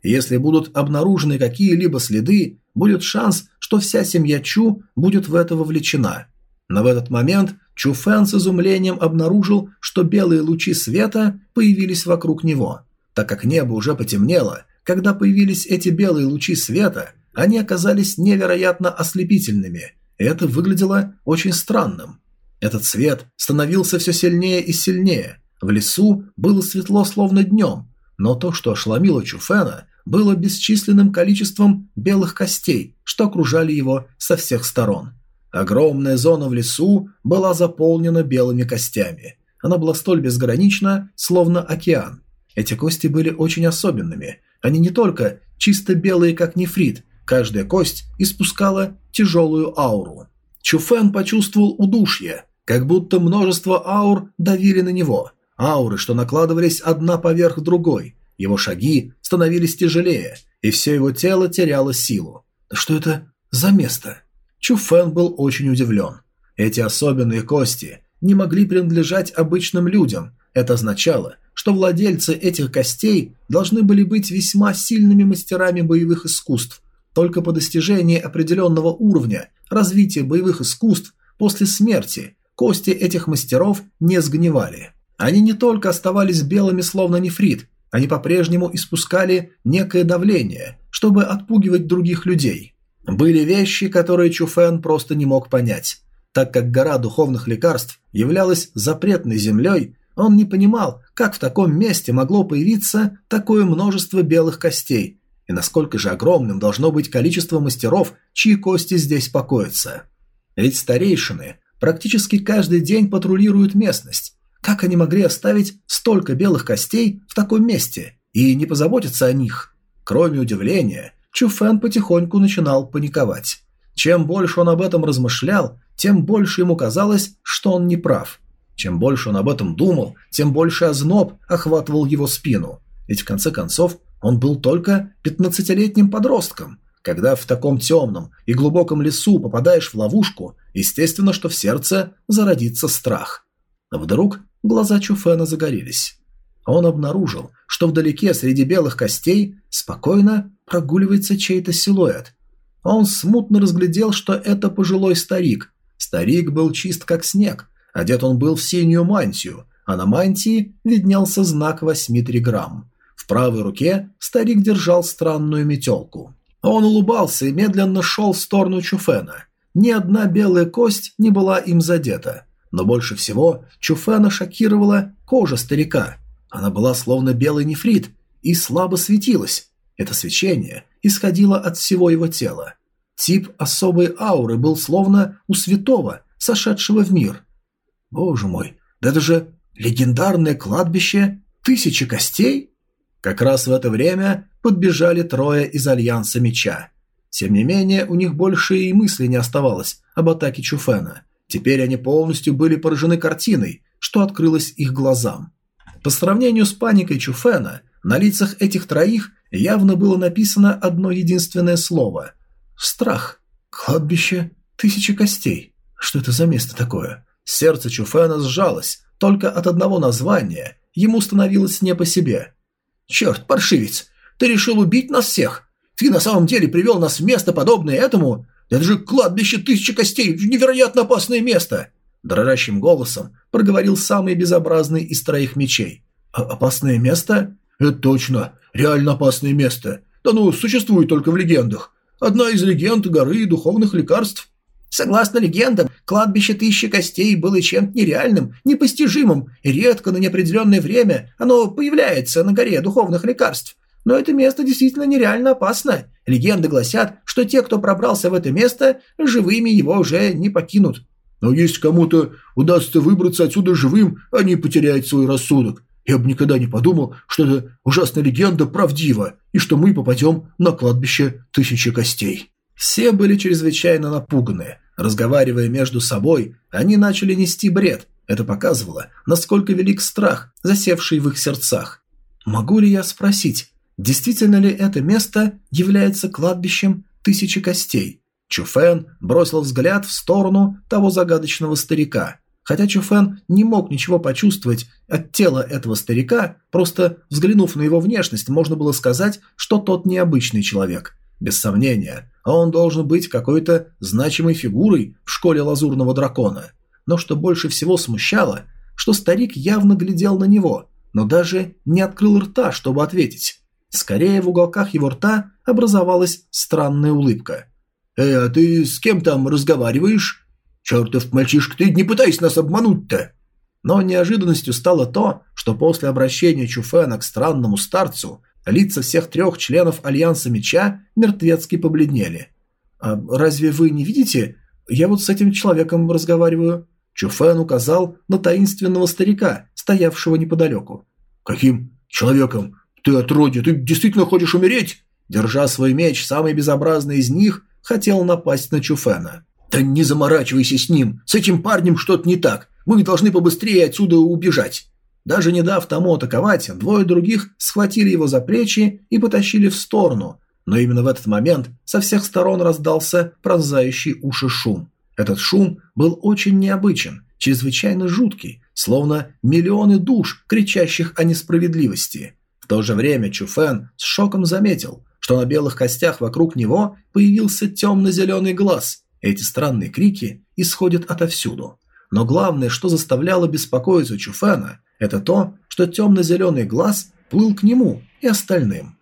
[SPEAKER 1] Если будут обнаружены какие-либо следы, будет шанс, что вся семья Чу будет в это вовлечена. Но в этот момент Чу Фэн с изумлением обнаружил, что белые лучи света появились вокруг него. Так как небо уже потемнело, когда появились эти белые лучи света, они оказались невероятно ослепительными, и это выглядело очень странным. Этот свет становился все сильнее и сильнее. В лесу было светло словно днем, но то, что ошеломило Чу Фэна, было бесчисленным количеством белых костей, что окружали его со всех сторон. Огромная зона в лесу была заполнена белыми костями. Она была столь безгранична, словно океан. Эти кости были очень особенными. Они не только чисто белые, как нефрит, каждая кость испускала тяжелую ауру. Чу Фэн почувствовал удушье, как будто множество аур давили на него. Ауры, что накладывались одна поверх другой. Его шаги становились тяжелее, и все его тело теряло силу. Что это за место? Чу Фэн был очень удивлен. Эти особенные кости не могли принадлежать обычным людям. Это означало, что владельцы этих костей должны были быть весьма сильными мастерами боевых искусств. Только по достижении определенного уровня развития боевых искусств после смерти кости этих мастеров не сгнивали. Они не только оставались белыми словно нефрит, они по-прежнему испускали некое давление, чтобы отпугивать других людей. Были вещи, которые Чу Фэн просто не мог понять. Так как гора духовных лекарств являлась запретной землей, он не понимал, как в таком месте могло появиться такое множество белых костей, и насколько же огромным должно быть количество мастеров, чьи кости здесь покоятся. Ведь старейшины практически каждый день патрулируют местность. Как они могли оставить столько белых костей в таком месте и не позаботиться о них? Кроме удивления, Чу Фэн потихоньку начинал паниковать. Чем больше он об этом размышлял, тем больше ему казалось, что он не прав. Чем больше он об этом думал, тем больше озноб охватывал его спину. Ведь в конце концов он был только пятнадцатилетним подростком. Когда в таком темном и глубоком лесу попадаешь в ловушку, естественно, что в сердце зародится страх. Вдруг глаза Чу Фэна загорелись. Он обнаружил, что вдалеке среди белых костей спокойно прогуливается чей-то силуэт. Он смутно разглядел, что это пожилой старик. Старик был чист как снег, одет он был в синюю мантию, а на мантии виднелся знак восемь триграмм. В правой руке старик держал странную метелку. Он улыбался и медленно шел в сторону Чу Фэна. Ни одна белая кость не была им задета. Но больше всего Чу Фэна шокировала кожа старика. Она была словно белый нефрит и слабо светилась. Это свечение исходило от всего его тела. Тип особой ауры был словно у святого, сошедшего в мир. Боже мой, да это же легендарное кладбище тысячи костей? Как раз в это время подбежали трое из Альянса Меча. Тем не менее, у них больше и мысли не оставалось об атаке Чу Фэна. Теперь они полностью были поражены картиной, что открылось их глазам. По сравнению с паникой Чу Фэна, на лицах этих троих явно было написано одно единственное слово – страх. Кладбище тысячи костей. Что это за место такое? Сердце Чу Фэна сжалось, только от одного названия ему становилось не по себе. «Черт, паршивец, ты решил убить нас всех? Ты на самом деле привел нас в место, подобное этому? Это же кладбище тысячи костей, невероятно опасное место!» Дрожащим голосом проговорил самый безобразный из троих мечей. «А опасное место? Это точно, реально опасное место. Да ну, существует только в легендах. Одна из легенд горы духовных лекарств». Согласно легендам, кладбище тысячи костей было чем-то нереальным, непостижимым, и редко на неопределенное время оно появляется на горе духовных лекарств. Но это место действительно нереально опасно. Легенды гласят, что те, кто пробрался в это место, живыми его уже не покинут. Но если кому-то удастся выбраться отсюда живым, а не потерять свой рассудок, я бы никогда не подумал, что эта ужасная легенда правдива, и что мы попадем на кладбище тысячи костей. Все были чрезвычайно напуганы. Разговаривая между собой, они начали нести бред. Это показывало, насколько велик страх, засевший в их сердцах. Могу ли я спросить, действительно ли это место является кладбищем тысячи костей? Чу Фэн бросил взгляд в сторону того загадочного старика. Хотя Чуфэн не мог ничего почувствовать от тела этого старика, просто взглянув на его внешность, можно было сказать, что тот необычный человек. Без сомнения, он должен быть какой-то значимой фигурой в школе Лазурного Дракона. Но что больше всего смущало, что старик явно глядел на него, но даже не открыл рта, чтобы ответить. Скорее, в уголках его рта образовалась странная улыбка. «Эй, а ты с кем там разговариваешь? Чертов мальчишка, ты не пытайся нас обмануть-то!» Но неожиданностью стало то, что после обращения Чуфэна к странному старцу лица всех трех членов Альянса Меча мертвецки побледнели. «А разве вы не видите? Я вот с этим человеком разговариваю». Чуфэн указал на таинственного старика, стоявшего неподалеку. «Каким человеком? Ты отродье, ты действительно хочешь умереть?» Держа свой меч, самый безобразный из них хотел напасть на Чуфэна. «Да не заморачивайся с ним, с этим парнем что-то не так, мы должны побыстрее отсюда убежать». Даже не дав тому атаковать, двое других схватили его за плечи и потащили в сторону, но именно в этот момент со всех сторон раздался пронзающий уши шум. Этот шум был очень необычен, чрезвычайно жуткий, словно миллионы душ, кричащих о несправедливости. В то же время Чуфэн с шоком заметил, что на белых костях вокруг него появился темно-зеленый глаз. Эти странные крики исходят отовсюду. Но главное, что заставляло беспокоиться Чуфэна, это то, что темно-зеленый глаз плыл к нему и остальным.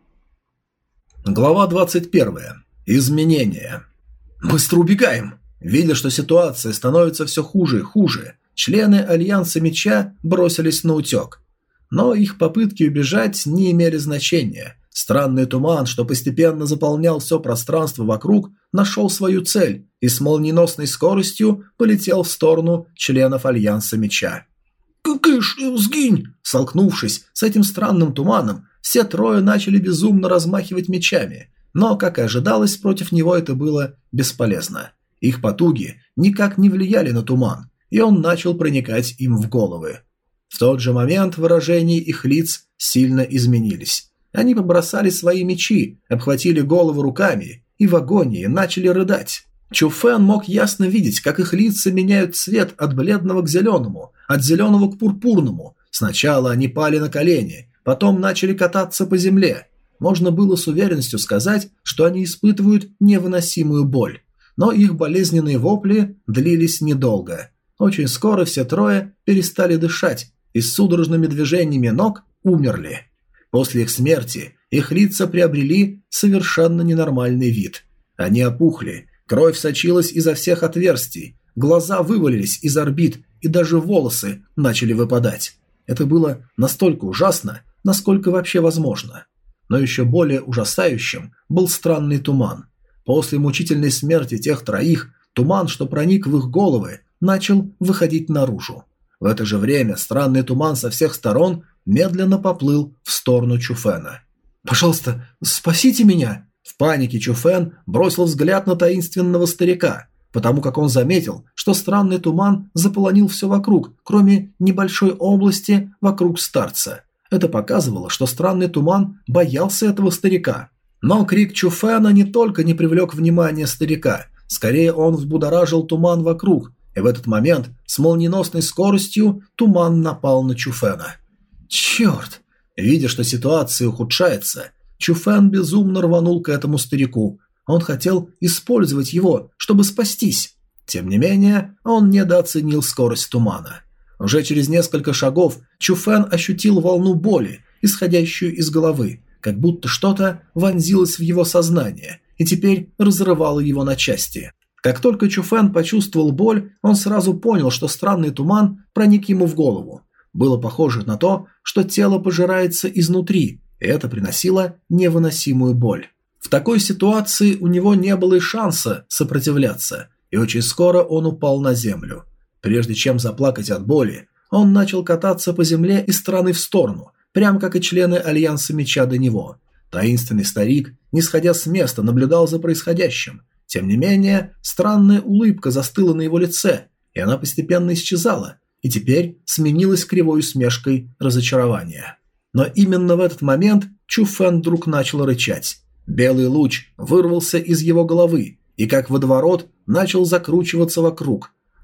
[SPEAKER 1] Глава двадцать первая. Изменения. «Быстро убегаем!» Видя, что ситуация становится все хуже и хуже, члены Альянса Меча бросились на утек. Но их попытки убежать не имели значения. Странный туман, что постепенно заполнял все пространство вокруг, нашел свою цель и с молниеносной скоростью полетел в сторону членов Альянса Меча. «Кыш, сгинь!» Столкнувшись с этим странным туманом, все трое начали безумно размахивать мечами, но, как и ожидалось, против него это было бесполезно. Их потуги никак не влияли на туман, и он начал проникать им в головы. В тот же момент выражения их лиц сильно изменились. Они побросали свои мечи, обхватили голову руками и в агонии начали рыдать. Чуфэн мог ясно видеть, как их лица меняют цвет от бледного к зеленому, от зеленого к пурпурному. Сначала они пали на колени, потом начали кататься по земле. Можно было с уверенностью сказать, что они испытывают невыносимую боль. Но их болезненные вопли длились недолго. Очень скоро все трое перестали дышать и с судорожными движениями ног умерли. После их смерти их лица приобрели совершенно ненормальный вид. Они опухли, кровь сочилась изо всех отверстий, глаза вывалились из орбит и даже волосы начали выпадать. Это было настолько ужасно, насколько вообще возможно. Но еще более ужасающим был странный туман. После мучительной смерти тех троих туман, что проник в их головы, начал выходить наружу. В это же время странный туман со всех сторон медленно поплыл в сторону Чуфэна. «Пожалуйста, спасите меня!» В панике Чуфэн бросил взгляд на таинственного старика, потому как он заметил, что странный туман заполонил все вокруг, кроме небольшой области вокруг старца. Это показывало, что странный туман боялся этого старика. Но крик Чуфэна не только не привлек внимания старика, скорее он взбудоражил туман вокруг, и в этот момент с молниеносной скоростью туман напал на Чуфэна. «Черт!» Видя, что ситуация ухудшается, Чуфэн безумно рванул к этому старику. Он хотел использовать его, чтобы спастись. Тем не менее, он недооценил скорость тумана. Уже через несколько шагов Чуфэн ощутил волну боли, исходящую из головы, как будто что-то вонзилось в его сознание и теперь разрывало его на части. Как только Чуфэн почувствовал боль, он сразу понял, что странный туман проник ему в голову. Было похоже на то, что тело пожирается изнутри, и это приносило невыносимую боль. В такой ситуации у него не было и шанса сопротивляться, и очень скоро он упал на землю. Прежде чем заплакать от боли, он начал кататься по земле из стороны в сторону, прямо как и члены Альянса Меча до него. Таинственный старик, не сходя с места, наблюдал за происходящим. Тем не менее, странная улыбка застыла на его лице, и она постепенно исчезала, и теперь сменилась кривой усмешкой разочарования. Но именно в этот момент Чуфэн вдруг начал рычать. Белый луч вырвался из его головы и, как водоворот, начал закручиваться вокруг.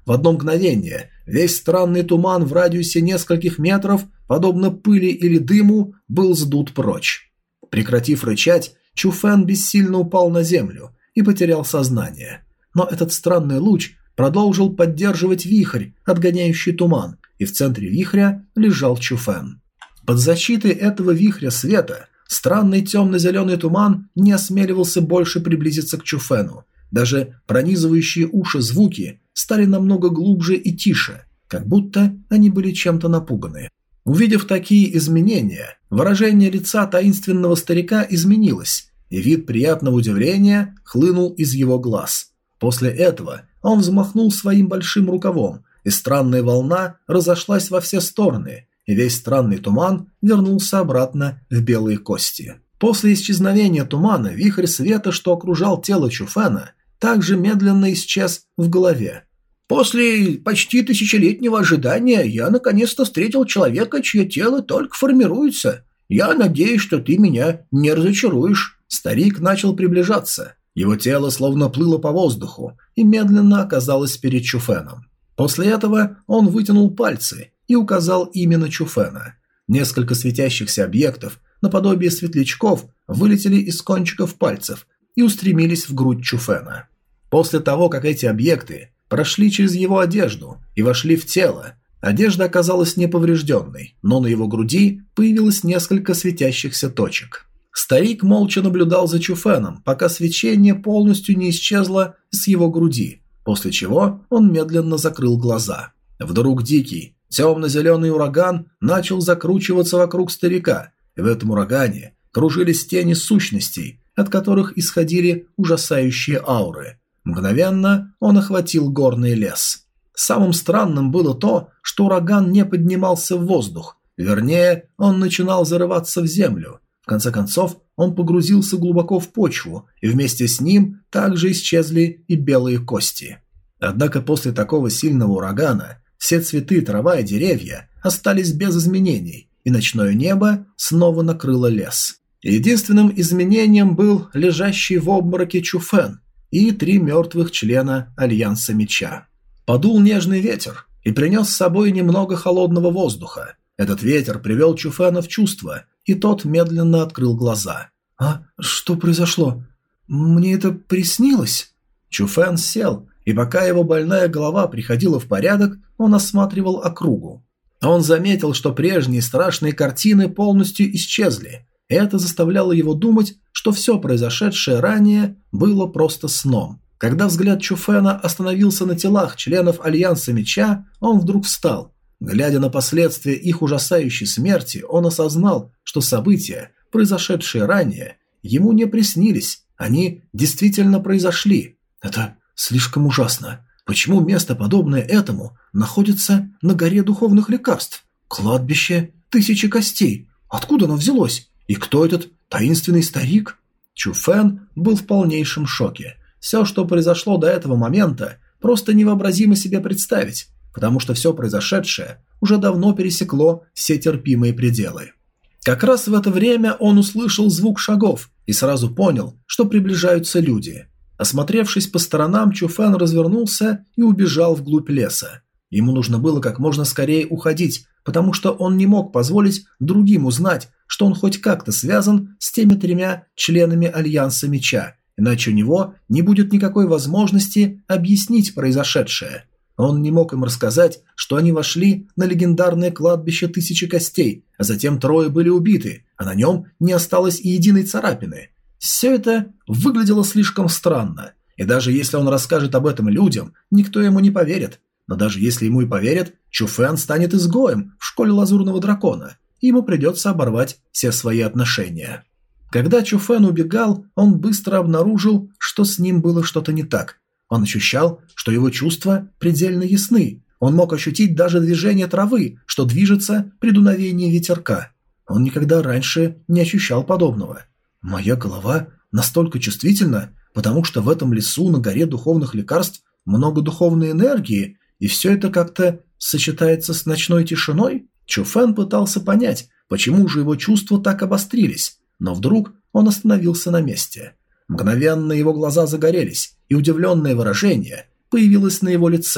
[SPEAKER 1] В одно мгновение весь странный туман в радиусе нескольких метров, подобно пыли или дыму, был сдут прочь. Прекратив рычать, Чуфэн бессильно упал на землю и потерял сознание. Но этот странный луч продолжил поддерживать вихрь, отгоняющий туман, и в центре вихря лежал Чуфэн. Под защитой этого вихря света странный темно-зеленый туман не осмеливался больше приблизиться к Чуфэну. Даже пронизывающие уши звуки стали намного глубже и тише, как будто они были чем-то напуганы. Увидев такие изменения, выражение лица таинственного старика изменилось, и вид приятного удивления хлынул из его глаз. После этого он взмахнул своим большим рукавом, и странная волна разошлась во все стороны, и весь странный туман вернулся обратно в белые кости. После исчезновения тумана вихрь света, что окружал тело Чуфэна, также медленно исчез в голове. «После почти тысячелетнего ожидания я наконец-то встретил человека, чье тело только формируется. Я надеюсь, что ты меня не разочаруешь». Старик начал приближаться. Его тело словно плыло по воздуху и медленно оказалось перед Чуфэном. После этого он вытянул пальцы и указал именно Чуфэна. Несколько светящихся объектов, наподобие светлячков, вылетели из кончиков пальцев и устремились в грудь Чуфэна. После того, как эти объекты прошли через его одежду и вошли в тело, одежда оказалась неповрежденной, но на его груди появилось несколько светящихся точек. Старик молча наблюдал за Чуфэном, пока свечение полностью не исчезло с его груди, после чего он медленно закрыл глаза. Вдруг дикий, темно-зеленый ураган начал закручиваться вокруг старика, и в этом урагане кружились тени сущностей, от которых исходили ужасающие ауры. Мгновенно он охватил горный лес. Самым странным было то, что ураган не поднимался в воздух, вернее, он начинал зарываться в землю. В конце концов, он погрузился глубоко в почву, и вместе с ним также исчезли и белые кости. Однако после такого сильного урагана все цветы, трава и деревья остались без изменений, и ночное небо снова накрыло лес. Единственным изменением был лежащий в обмороке Чуфэн и три мертвых члена Альянса Меча. Подул нежный ветер и принес с собой немного холодного воздуха. Этот ветер привел Чуфэна в чувство, и тот медленно открыл глаза. «А что произошло? Мне это приснилось?» Чуфэн сел, и пока его больная голова приходила в порядок, он осматривал округу. Он заметил, что прежние страшные картины полностью исчезли. Это заставляло его думать, что все произошедшее ранее было просто сном. Когда взгляд Чуфэна остановился на телах членов Альянса Меча, он вдруг встал. Глядя на последствия их ужасающей смерти, он осознал, что события, произошедшие ранее, ему не приснились, они действительно произошли. Это слишком ужасно. Почему место, подобное этому, находится на горе духовных лекарств? Кладбище тысячи костей. Откуда оно взялось? И кто этот таинственный старик? Чуфэн был в полнейшем шоке. Все, что произошло до этого момента, просто невообразимо себе представить, потому что все произошедшее уже давно пересекло все терпимые пределы. Как раз в это время он услышал звук шагов и сразу понял, что приближаются люди. Осмотревшись по сторонам, Чуфэн развернулся и убежал вглубь леса. Ему нужно было как можно скорее уходить, потому что он не мог позволить другим узнать, что он хоть как-то связан с теми тремя членами Альянса Меча, иначе у него не будет никакой возможности объяснить произошедшее. Он не мог им рассказать, что они вошли на легендарное кладбище Тысячи Костей, а затем трое были убиты, а на нем не осталось и единой царапины. Все это выглядело слишком странно, и даже если он расскажет об этом людям, никто ему не поверит. Но даже если ему и поверят, Чуфэн станет изгоем в школе Лазурного Дракона, и ему придется оборвать все свои отношения. Когда Чуфэн убегал, он быстро обнаружил, что с ним было что-то не так. Он ощущал, что его чувства предельно ясны. Он мог ощутить даже движение травы, что движется при дуновении ветерка. Он никогда раньше не ощущал подобного. Моя голова настолько чувствительна, потому что в этом лесу на горе духовных лекарств много духовной энергии, и все это как-то сочетается с ночной тишиной? Чуфэн пытался понять, почему же его чувства так обострились, но вдруг он остановился на месте. Мгновенно его глаза загорелись, и удивленное выражение появилось на его лице.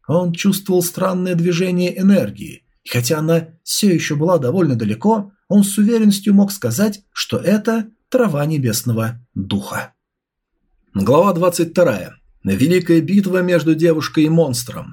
[SPEAKER 1] он чувствовал странное движение энергии, и хотя она все еще была довольно далеко, он с уверенностью мог сказать, что это трава небесного духа. Глава двадцать вторая. Великая битва между девушкой и монстром.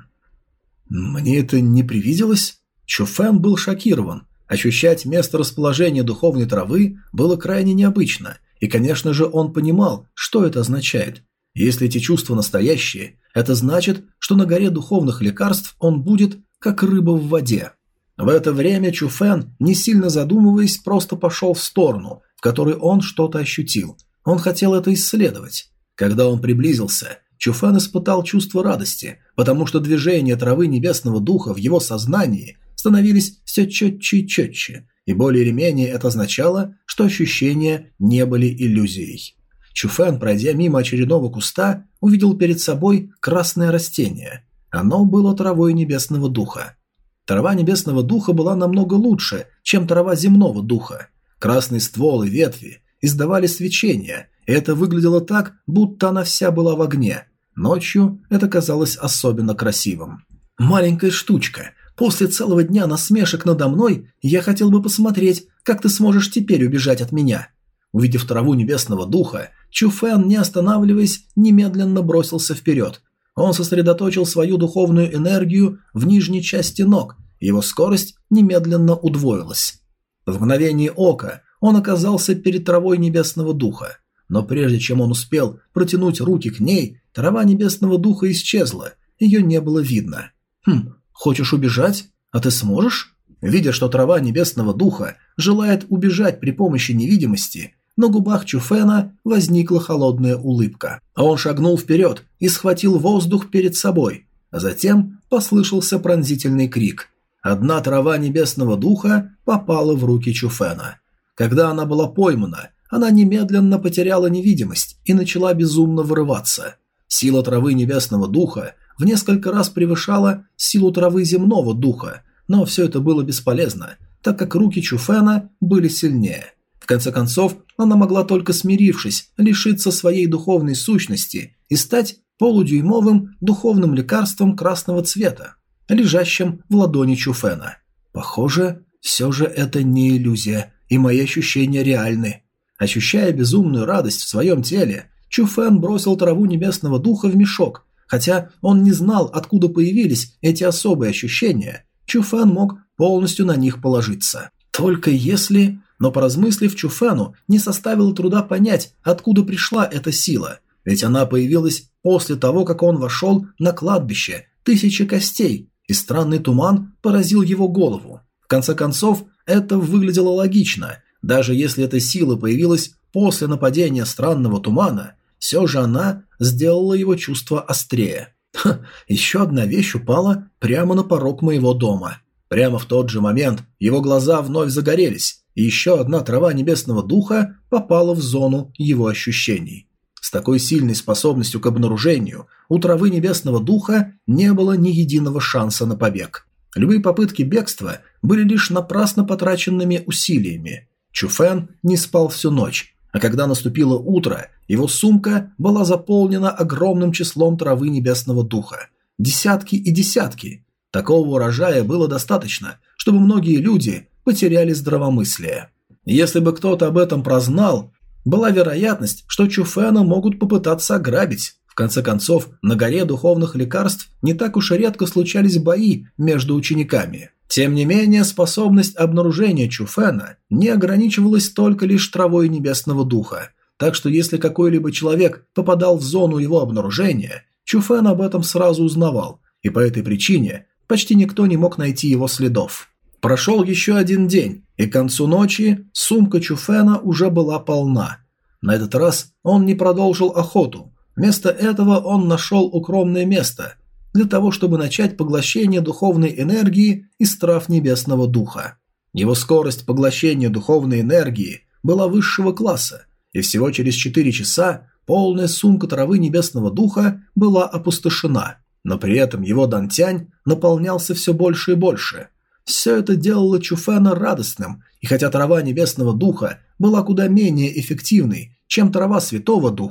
[SPEAKER 1] Мне это не привиделось? Чу Фэн был шокирован. Ощущать место расположения духовной травы было крайне необычно, и, конечно же, он понимал, что это означает. Если эти чувства настоящие, это значит, что на горе духовных лекарств он будет как рыба в воде. В это время Чу Фэн, не сильно задумываясь, просто пошел в сторону, в которой он что-то ощутил. Он хотел это исследовать. Когда он приблизился, Чу Фэн испытал чувство радости, потому что движения травы небесного духа в его сознании становились все четче и четче, и более или менее это означало, что ощущения не были иллюзией. Чу Фэн, пройдя мимо очередного куста, увидел перед собой красное растение. Оно было травой небесного духа. Трава небесного духа была намного лучше, чем трава земного духа. Красный ствол и ветви издавали свечение, и это выглядело так, будто она вся была в огне. Ночью это казалось особенно красивым. «Маленькая штучка, после целого дня насмешек надо мной, я хотел бы посмотреть, как ты сможешь теперь убежать от меня». Увидев траву небесного духа, Чу Фэн, не останавливаясь, немедленно бросился вперед. Он сосредоточил свою духовную энергию в нижней части ног, и его скорость немедленно удвоилась. В мгновение ока он оказался перед травой небесного духа. Но прежде чем он успел протянуть руки к ней, трава небесного духа исчезла, ее не было видно. «Хм, хочешь убежать? А ты сможешь?» Видя, что трава небесного духа желает убежать при помощи невидимости, на губах Чу Фэна возникла холодная улыбка. А он шагнул вперед и схватил воздух перед собой, а затем послышался пронзительный крик. Одна трава небесного духа попала в руки Чу Фэна. Когда она была поймана, она немедленно потеряла невидимость и начала безумно вырываться. Сила травы небесного духа в несколько раз превышала силу травы земного духа, но все это было бесполезно, так как руки Чу Фэна были сильнее. В конце концов, она могла только смирившись лишиться своей духовной сущности и стать полудюймовым духовным лекарством красного цвета, лежащим в ладони Чу Фэна. Похоже, все же это не иллюзия, и мои ощущения реальны. Ощущая безумную радость в своем теле, Чу Фэн бросил траву небесного духа в мешок. Хотя он не знал, откуда появились эти особые ощущения, Чу Фэн мог полностью на них положиться. Только если... Но поразмыслив, Чу Фэну не составило труда понять, откуда пришла эта сила, ведь она появилась после того, как он вошел на кладбище Тысячи Костей, и странный туман поразил его голову. В конце концов, это выглядело логично. Даже если эта сила появилась после нападения странного тумана, все же она сделала его чувство острее. Ха, еще одна вещь упала прямо на порог моего дома. Прямо в тот же момент его глаза вновь загорелись, и еще одна трава небесного духа попала в зону его ощущений. С такой сильной способностью к обнаружению у травы небесного духа не было ни единого шанса на побег. Любые попытки бегства были лишь напрасно потраченными усилиями. Чу Фэн не спал всю ночь, а когда наступило утро, его сумка была заполнена огромным числом травы небесного духа. Десятки и десятки. Такого урожая было достаточно, чтобы многие люди потеряли здравомыслие. Если бы кто-то об этом прознал, была вероятность, что Чу Фэна могут попытаться ограбить. В конце концов, на горе духовных лекарств не так уж и редко случались бои между учениками. Тем не менее, способность обнаружения Чу Фэна не ограничивалась только лишь травой небесного духа, так что если какой-либо человек попадал в зону его обнаружения, Чу Фэн об этом сразу узнавал, и по этой причине почти никто не мог найти его следов. Прошел еще один день, и к концу ночи сумка Чу Фэна уже была полна. На этот раз он не продолжил охоту, вместо этого он нашел укромное место для того, чтобы начать поглощение духовной энергии из трав небесного духа. Его скорость поглощения духовной энергии была высшего класса, и всего через четыре часа полная сумка травы небесного духа была опустошена, но при этом его дантянь наполнялся все больше и больше. Все это делало Чу Фэна радостным, и хотя трава небесного духа была куда менее эффективной, чем трава святого духа,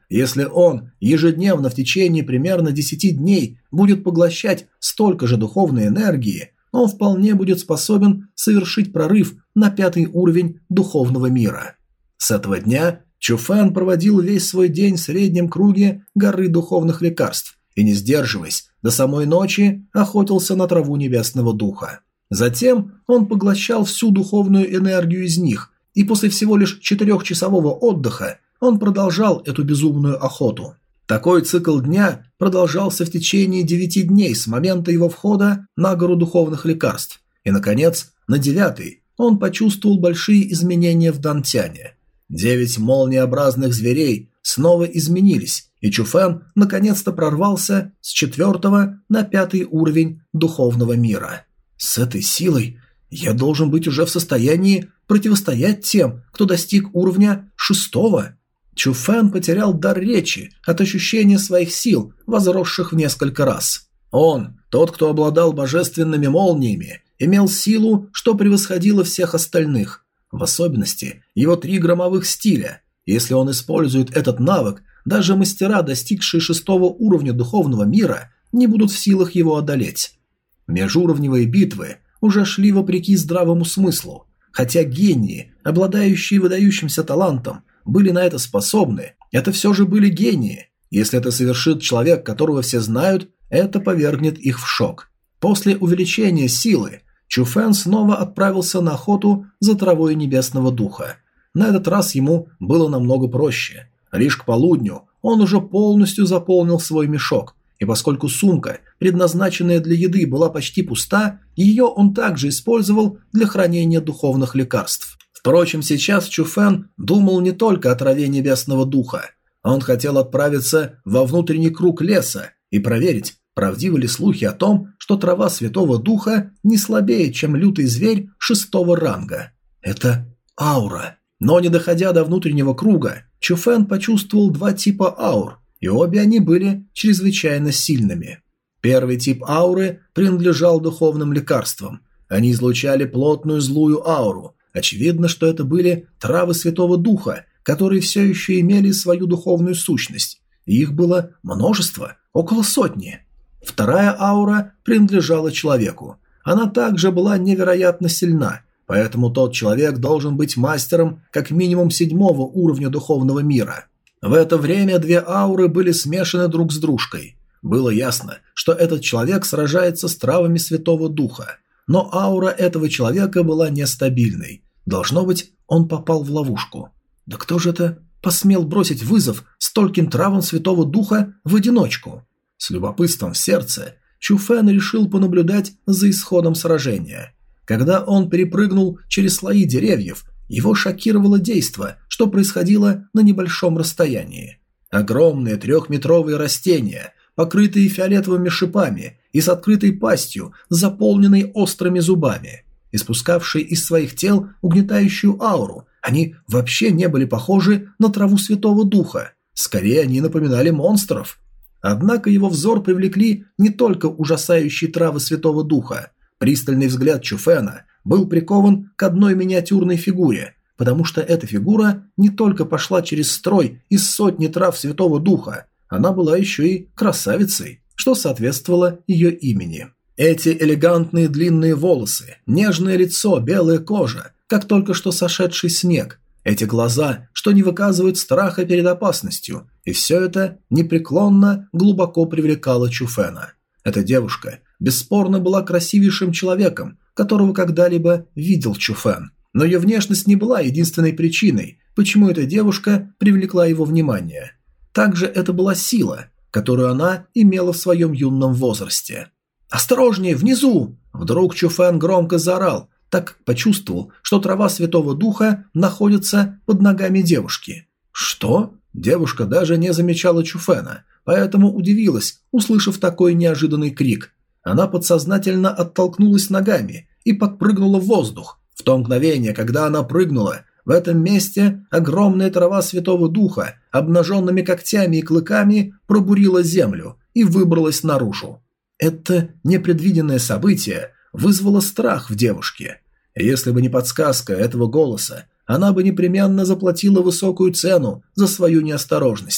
[SPEAKER 1] Если он ежедневно в течение примерно десяти дней будет поглощать столько же духовной энергии, он вполне будет способен совершить прорыв на пятый уровень духовного мира. С этого дня Чуфэн проводил весь свой день в среднем круге горы духовных лекарств и, не сдерживаясь, до самой ночи охотился на траву небесного духа. Затем он поглощал всю духовную энергию из них, и после всего лишь четырехчасового отдыха он продолжал эту безумную охоту. Такой цикл дня продолжался в течение девяти дней с момента его входа на гору духовных лекарств, и, наконец, на девятый он почувствовал большие изменения в Дантяне. Девять молниеобразных зверей снова изменились, и Чуфэн наконец-то прорвался с четвертого на пятый уровень духовного мира. С этой силой я должен быть уже в состоянии противостоять тем, кто достиг уровня шестого. Чуфэн потерял дар речи от ощущения своих сил, возросших в несколько раз. Он, тот, кто обладал божественными молниями, имел силу, что превосходило всех остальных, в особенности его три громовых стиля. Если он использует этот навык, даже мастера, достигшие шестого уровня духовного мира, не будут в силах его одолеть. Межуровневые битвы уже шли вопреки здравому смыслу, хотя гении, обладающие выдающимся талантом, были на это способны, это все же были гении. Если это совершит человек, которого все знают, это повергнет их в шок. После увеличения силы Чуфэн снова отправился на охоту за травой небесного духа. На этот раз ему было намного проще. Лишь к полудню он уже полностью заполнил свой мешок, и поскольку сумка, предназначенная для еды, была почти пуста, ее он также использовал для хранения духовных лекарств. Впрочем, сейчас Чуфэн думал не только о траве небесного духа. Он хотел отправиться во внутренний круг леса и проверить, правдивы ли слухи о том, что трава Святого Духа не слабее, чем лютый зверь шестого ранга. Это аура. Но не доходя до внутреннего круга, Чуфэн почувствовал два типа аур, и обе они были чрезвычайно сильными. Первый тип ауры принадлежал духовным лекарствам. Они излучали плотную злую ауру. Очевидно, что это были травы Святого Духа, которые все еще имели свою духовную сущность. И их было множество, около сотни. Вторая аура принадлежала человеку. Она также была невероятно сильна, поэтому тот человек должен быть мастером как минимум седьмого уровня духовного мира. В это время две ауры были смешаны друг с дружкой. Было ясно, что этот человек сражается с травами Святого Духа, но аура этого человека была нестабильной. Должно быть, он попал в ловушку. Да кто же это посмел бросить вызов стольким травам Святого Духа в одиночку? С любопытством в сердце Чуфэн решил понаблюдать за исходом сражения. Когда он перепрыгнул через слои деревьев, его шокировало действо, что происходило на небольшом расстоянии. Огромные трехметровые растения, покрытые фиолетовыми шипами и с открытой пастью, заполненной острыми зубами, испускавшие из своих тел угнетающую ауру, они вообще не были похожи на траву Святого Духа, скорее они напоминали монстров. Однако его взор привлекли не только ужасающие травы Святого Духа. Пристальный взгляд Чуфэна был прикован к одной миниатюрной фигуре, потому что эта фигура не только пошла через строй из сотни трав Святого Духа, она была еще и красавицей, что соответствовало ее имени. Эти элегантные длинные волосы, нежное лицо, белая кожа, как только что сошедший снег, эти глаза, что не выказывают страха перед опасностью, и все это непреклонно глубоко привлекало Чуфэна. Эта девушка бесспорно была красивейшим человеком, которого когда-либо видел Чуфэн, но ее внешность не была единственной причиной, почему эта девушка привлекла его внимание. Также это была сила, которую она имела в своем юном возрасте. «Осторожнее, внизу!» Вдруг Чуфэн громко заорал, так как почувствовал, что трава Святого Духа находится под ногами девушки. «Что?» Девушка даже не замечала Чуфэна, поэтому удивилась, услышав такой неожиданный крик. Она подсознательно оттолкнулась ногами и подпрыгнула в воздух. В то мгновение, когда она прыгнула, в этом месте огромная трава Святого Духа обнаженными когтями и клыками пробурила землю и выбралась наружу. Это непредвиденное событие вызвало страх в девушке. Если бы не подсказка этого голоса, она бы непременно заплатила высокую цену за свою неосторожность.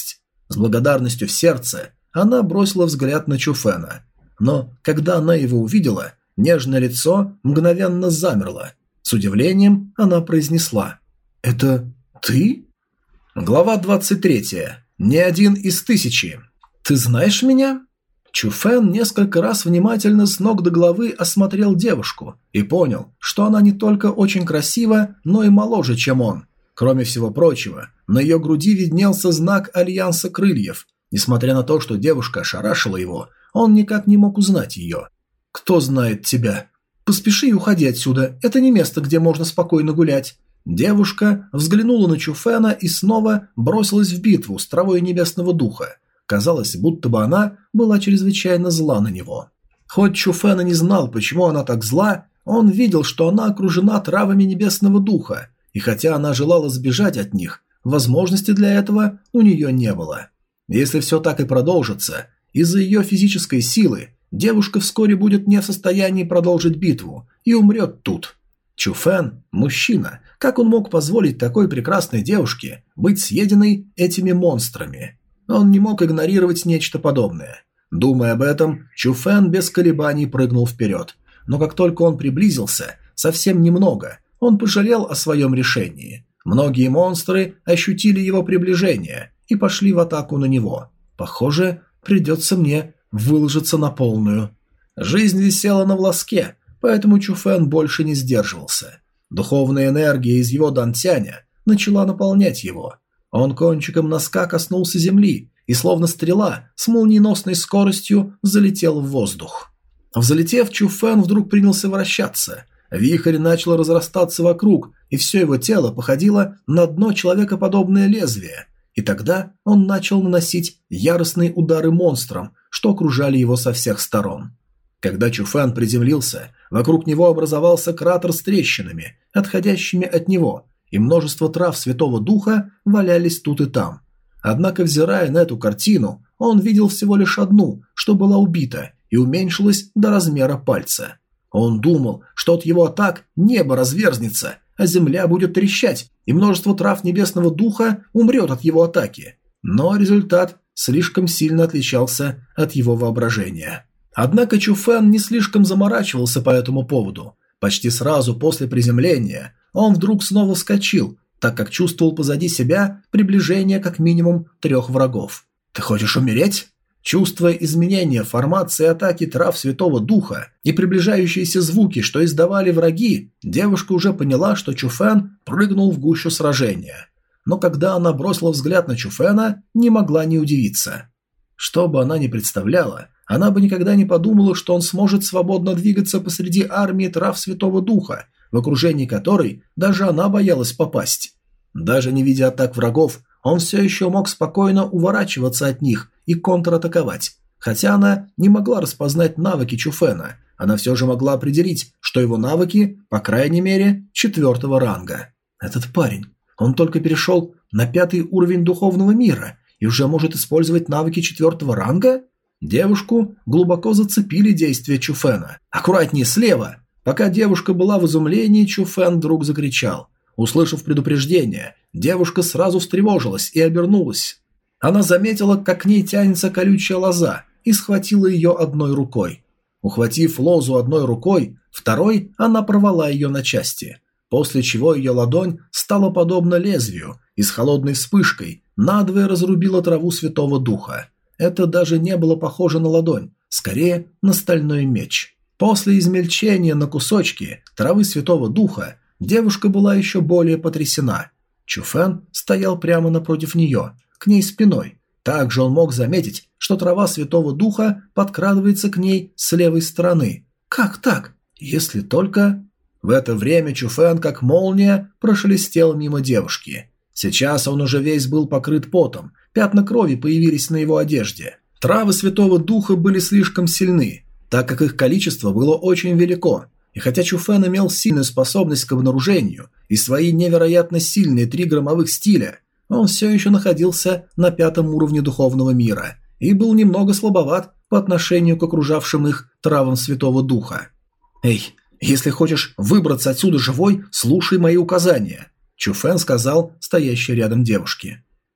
[SPEAKER 1] С благодарностью в сердце она бросила взгляд на Чуфена. Но когда она его увидела, нежное лицо мгновенно замерло. С удивлением она произнесла: «Это ты?» Глава двадцать третья. Не один из тысячи. «Ты знаешь меня?» Чуфен несколько раз внимательно с ног до головы осмотрел девушку и понял, что она не только очень красива, но и моложе, чем он. Кроме всего прочего, на ее груди виднелся знак Альянса Крыльев. Несмотря на то, что девушка ошарашила его, он никак не мог узнать ее. «Кто знает тебя? Поспеши и уходи отсюда, это не место, где можно спокойно гулять». Девушка взглянула на Чуфена и снова бросилась в битву с травой небесного духа. Казалось, будто бы она была чрезвычайно зла на него. Хоть Чуфен и не знал, почему она так зла, он видел, что она окружена травами небесного духа, и хотя она желала сбежать от них, возможности для этого у нее не было. Если все так и продолжится, из-за ее физической силы девушка вскоре будет не в состоянии продолжить битву и умрет тут. Чуфен – мужчина, как он мог позволить такой прекрасной девушке быть съеденной этими монстрами? Он не мог игнорировать нечто подобное. Думая об этом, Чуфен без колебаний прыгнул вперед. Но как только он приблизился, совсем немного, он пожалел о своем решении. Многие монстры ощутили его приближение и пошли в атаку на него. Похоже, придется мне выложиться на полную. Жизнь висела на волоске, поэтому Чуфен больше не сдерживался. Духовная энергия из его дантяня начала наполнять его. Он кончиком носка коснулся земли и, словно стрела, с молниеносной скоростью залетел в воздух. Взлетев, Чуфен вдруг принялся вращаться. Вихрь начал разрастаться вокруг, и все его тело походило на дно человекоподобное лезвие. И тогда он начал наносить яростные удары монстрам, что окружали его со всех сторон. Когда Чуфен приземлился, вокруг него образовался кратер с трещинами, отходящими от него, и множество трав Святого Духа валялись тут и там. Однако, взирая на эту картину, он видел всего лишь одну, что была убита и уменьшилась до размера пальца. Он думал, что от его атак небо разверзнется, а земля будет трещать, и множество трав Небесного Духа умрет от его атаки. Но результат слишком сильно отличался от его воображения. Однако Чуфен не слишком заморачивался по этому поводу. Почти сразу после приземления он вдруг снова вскочил, так как чувствовал позади себя приближение как минимум трех врагов. «Ты хочешь умереть?» Чувствуя изменения формации атаки трав Святого Духа и приближающиеся звуки, что издавали враги, девушка уже поняла, что Чуфен прыгнул в гущу сражения. Но когда она бросила взгляд на Чуфена, не могла не удивиться. Что бы она ни представляла, она бы никогда не подумала, что он сможет свободно двигаться посреди армии трав Святого Духа, в окружении которой даже она боялась попасть. Даже не видя атак врагов, он все еще мог спокойно уворачиваться от них и контратаковать. Хотя она не могла распознать навыки Чуфена, она все же могла определить, что его навыки, по крайней мере, четвертого ранга. Этот парень, он только перешел на пятый уровень духовного мира и уже может использовать навыки четвертого ранга? Девушку глубоко зацепили действия Чуфена. «Аккуратнее, слева!» Пока девушка была в изумлении, Чуфен вдруг закричал. Услышав предупреждение, девушка сразу встревожилась и обернулась. Она заметила, как к ней тянется колючая лоза, и схватила ее одной рукой. Ухватив лозу одной рукой, второй она порвала ее на части, после чего ее ладонь стала подобна лезвию и с холодной вспышкой надвое разрубила траву Святого Духа. Это даже не было похоже на ладонь, скорее на стальной меч. После измельчения на кусочки травы Святого Духа девушка была еще более потрясена. Чуфен стоял прямо напротив нее, к ней спиной. Также он мог заметить, что трава Святого Духа подкрадывается к ней с левой стороны. Как так? Если только... В это время Чуфен, как молния, прошелестел мимо девушки. Сейчас он уже весь был покрыт потом, пятна крови появились на его одежде. Травы Святого Духа были слишком сильны, так как их количество было очень велико, и хотя Чуфен имел сильную способность к обнаружению и свои невероятно сильные три громовых стиля, он все еще находился на пятом уровне духовного мира и был немного слабоват по отношению к окружавшим их травам Святого Духа. «Эй, если хочешь выбраться отсюда живой, слушай мои указания», Чуфен сказал стоящей рядом девушке.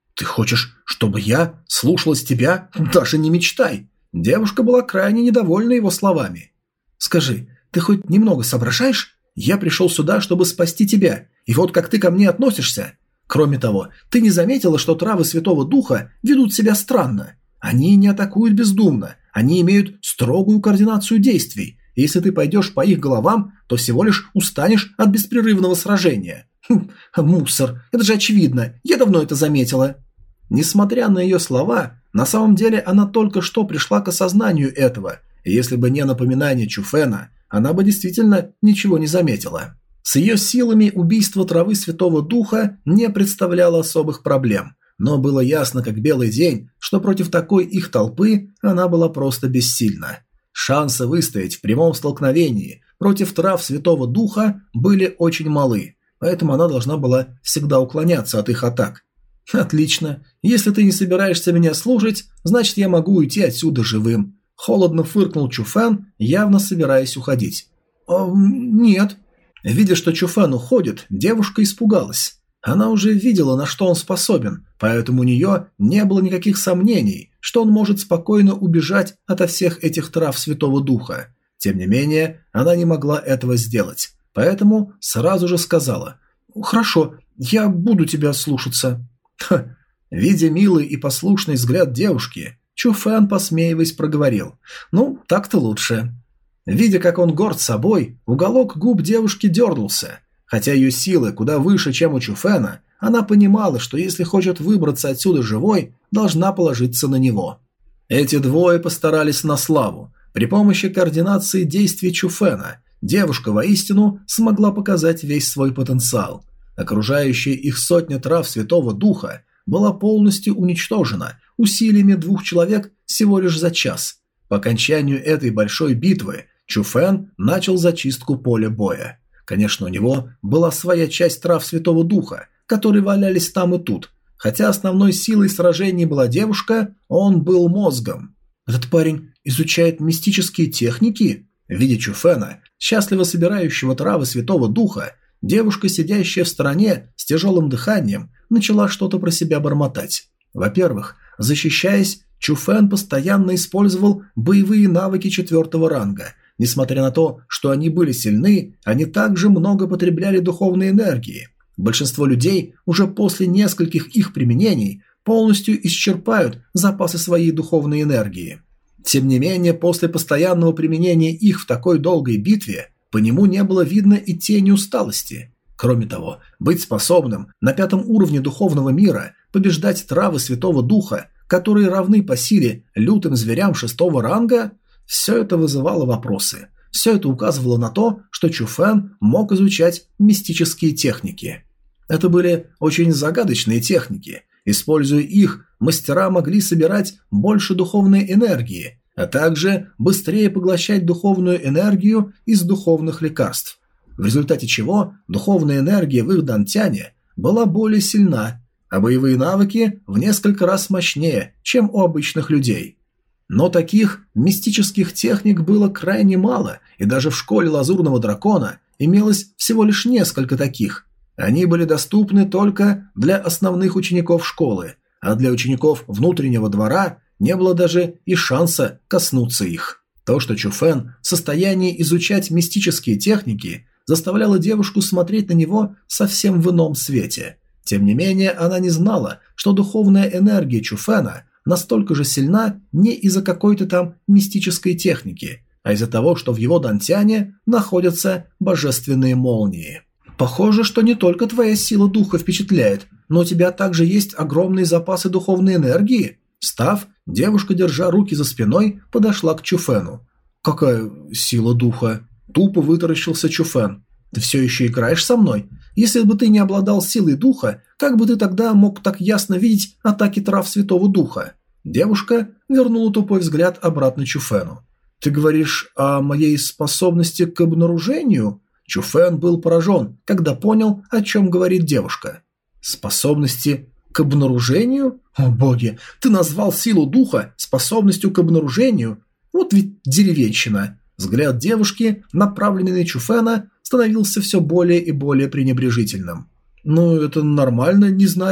[SPEAKER 1] «Ты хочешь, чтобы я слушалась тебя? Даже не мечтай!» Девушка была крайне недовольна его словами. «Скажи, ты хоть немного соображаешь? Я пришел сюда, чтобы спасти тебя, и вот как ты ко мне относишься. Кроме того, ты не заметила, что травы Святого Духа ведут себя странно? Они не атакуют бездумно, они имеют строгую координацию действий. Если ты пойдешь по их головам, то всего лишь устанешь от беспрерывного сражения». Хм, мусор, это же очевидно, я давно это заметила. Несмотря на ее слова, на самом деле она только что пришла к осознанию этого, и если бы не напоминание Чуфена, она бы действительно ничего не заметила. С ее силами убийство травы Святого Духа не представляло особых проблем, но было ясно как белый день, что против такой их толпы она была просто бессильна. Шансы выстоять в прямом столкновении против трав Святого Духа были очень малы, поэтому она должна была всегда уклоняться от их атак. «Отлично. Если ты не собираешься меня слушать, значит я могу уйти отсюда живым», – холодно фыркнул Чуфэн, явно собираясь уходить. «О, нет». Видя, что Чуфэн уходит, девушка испугалась. Она уже видела, на что он способен, поэтому у нее не было никаких сомнений, что он может спокойно убежать ото всех этих трав Святого Духа. Тем не менее, она не могла этого сделать, поэтому сразу же сказала: «Хорошо, я буду тебя слушаться». Ха. Видя милый и послушный взгляд девушки, Чуфэн, посмеиваясь, проговорил: «Ну, так-то лучше». Видя, как он горд собой, уголок губ девушки дернулся. Хотя ее силы куда выше, чем у Чуфэна, она понимала, что если хочет выбраться отсюда живой, должна положиться на него. Эти двое постарались на славу. При помощи координации действий Чуфэна девушка воистину смогла показать весь свой потенциал. Окружающая их сотня трав Святого Духа была полностью уничтожена усилиями двух человек всего лишь за час. По окончанию этой большой битвы Чуфэн начал зачистку поля боя. Конечно, у него была своя часть трав Святого Духа, которые валялись там и тут. Хотя основной силой сражений была девушка, он был мозгом. «Этот парень изучает мистические техники?» Видя Чуфэна, счастливо собирающего травы Святого Духа, девушка, сидящая в стороне с тяжелым дыханием, начала что-то про себя бормотать. Во-первых, защищаясь, Чуфэн постоянно использовал боевые навыки четвертого ранга. Несмотря на то, что они были сильны, они также много потребляли духовной энергии. Большинство людей уже после нескольких их применений полностью исчерпают запасы своей духовной энергии. Тем не менее, после постоянного применения их в такой долгой битве, по нему не было видно и тени усталости. Кроме того, быть способным на пятом уровне духовного мира побеждать травы Святого Духа, которые равны по силе лютым зверям шестого ранга, все это вызывало вопросы. Все это указывало на то, что Чуфэн мог изучать мистические техники. Это были очень загадочные техники. Используя их, мастера могли собирать больше духовной энергии, а также быстрее поглощать духовную энергию из духовных лекарств. В результате чего духовная энергия в их дантяне была более сильна, а боевые навыки в несколько раз мощнее, чем у обычных людей. Но таких мистических техник было крайне мало, и даже в школе Лазурного Дракона имелось всего лишь несколько таких. Они были доступны только для основных учеников школы, а для учеников внутреннего двора не было даже и шанса коснуться их. То, что Чуфэн в состоянии изучать мистические техники, заставляло девушку смотреть на него совсем в ином свете. Тем не менее, она не знала, что духовная энергия Чуфэна настолько же сильна не из-за какой-то там мистической техники, а из-за того, что в его дантяне находятся божественные молнии. Похоже, что не только твоя сила духа впечатляет, но у тебя также есть огромные запасы духовной энергии. Встав, девушка, держа руки за спиной, подошла к Чуфэну. «Какая сила духа?» Тупо вытаращился Чуфэн. «Ты все еще играешь со мной? Если бы ты не обладал силой духа, как бы ты тогда мог так ясно видеть атаки трав Святого Духа?» Девушка вернула тупой взгляд обратно Чуфэну. «Ты говоришь о моей способности к обнаружению?» Чуфэн был поражен, когда понял, о чем говорит девушка. «Способности к обнаружению? О боги, ты назвал силу духа способностью к обнаружению? Вот ведь деревенщина!» Взгляд девушки, направленный на Чуфэна, становился все более и более пренебрежительным. «Ну, это нормально не знать.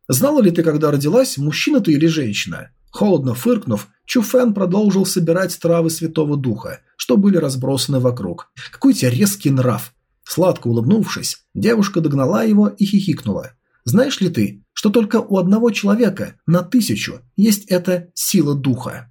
[SPEAKER 1] Знала ли ты, когда родилась, мужчина ты или женщина?» Холодно фыркнув, Чуфэн продолжил собирать травы Святого Духа, что были разбросаны вокруг. «Какой у тебя резкий нрав!» Сладко улыбнувшись, девушка догнала его и хихикнула. «Знаешь ли ты, что только у одного человека на тысячу есть эта сила духа?»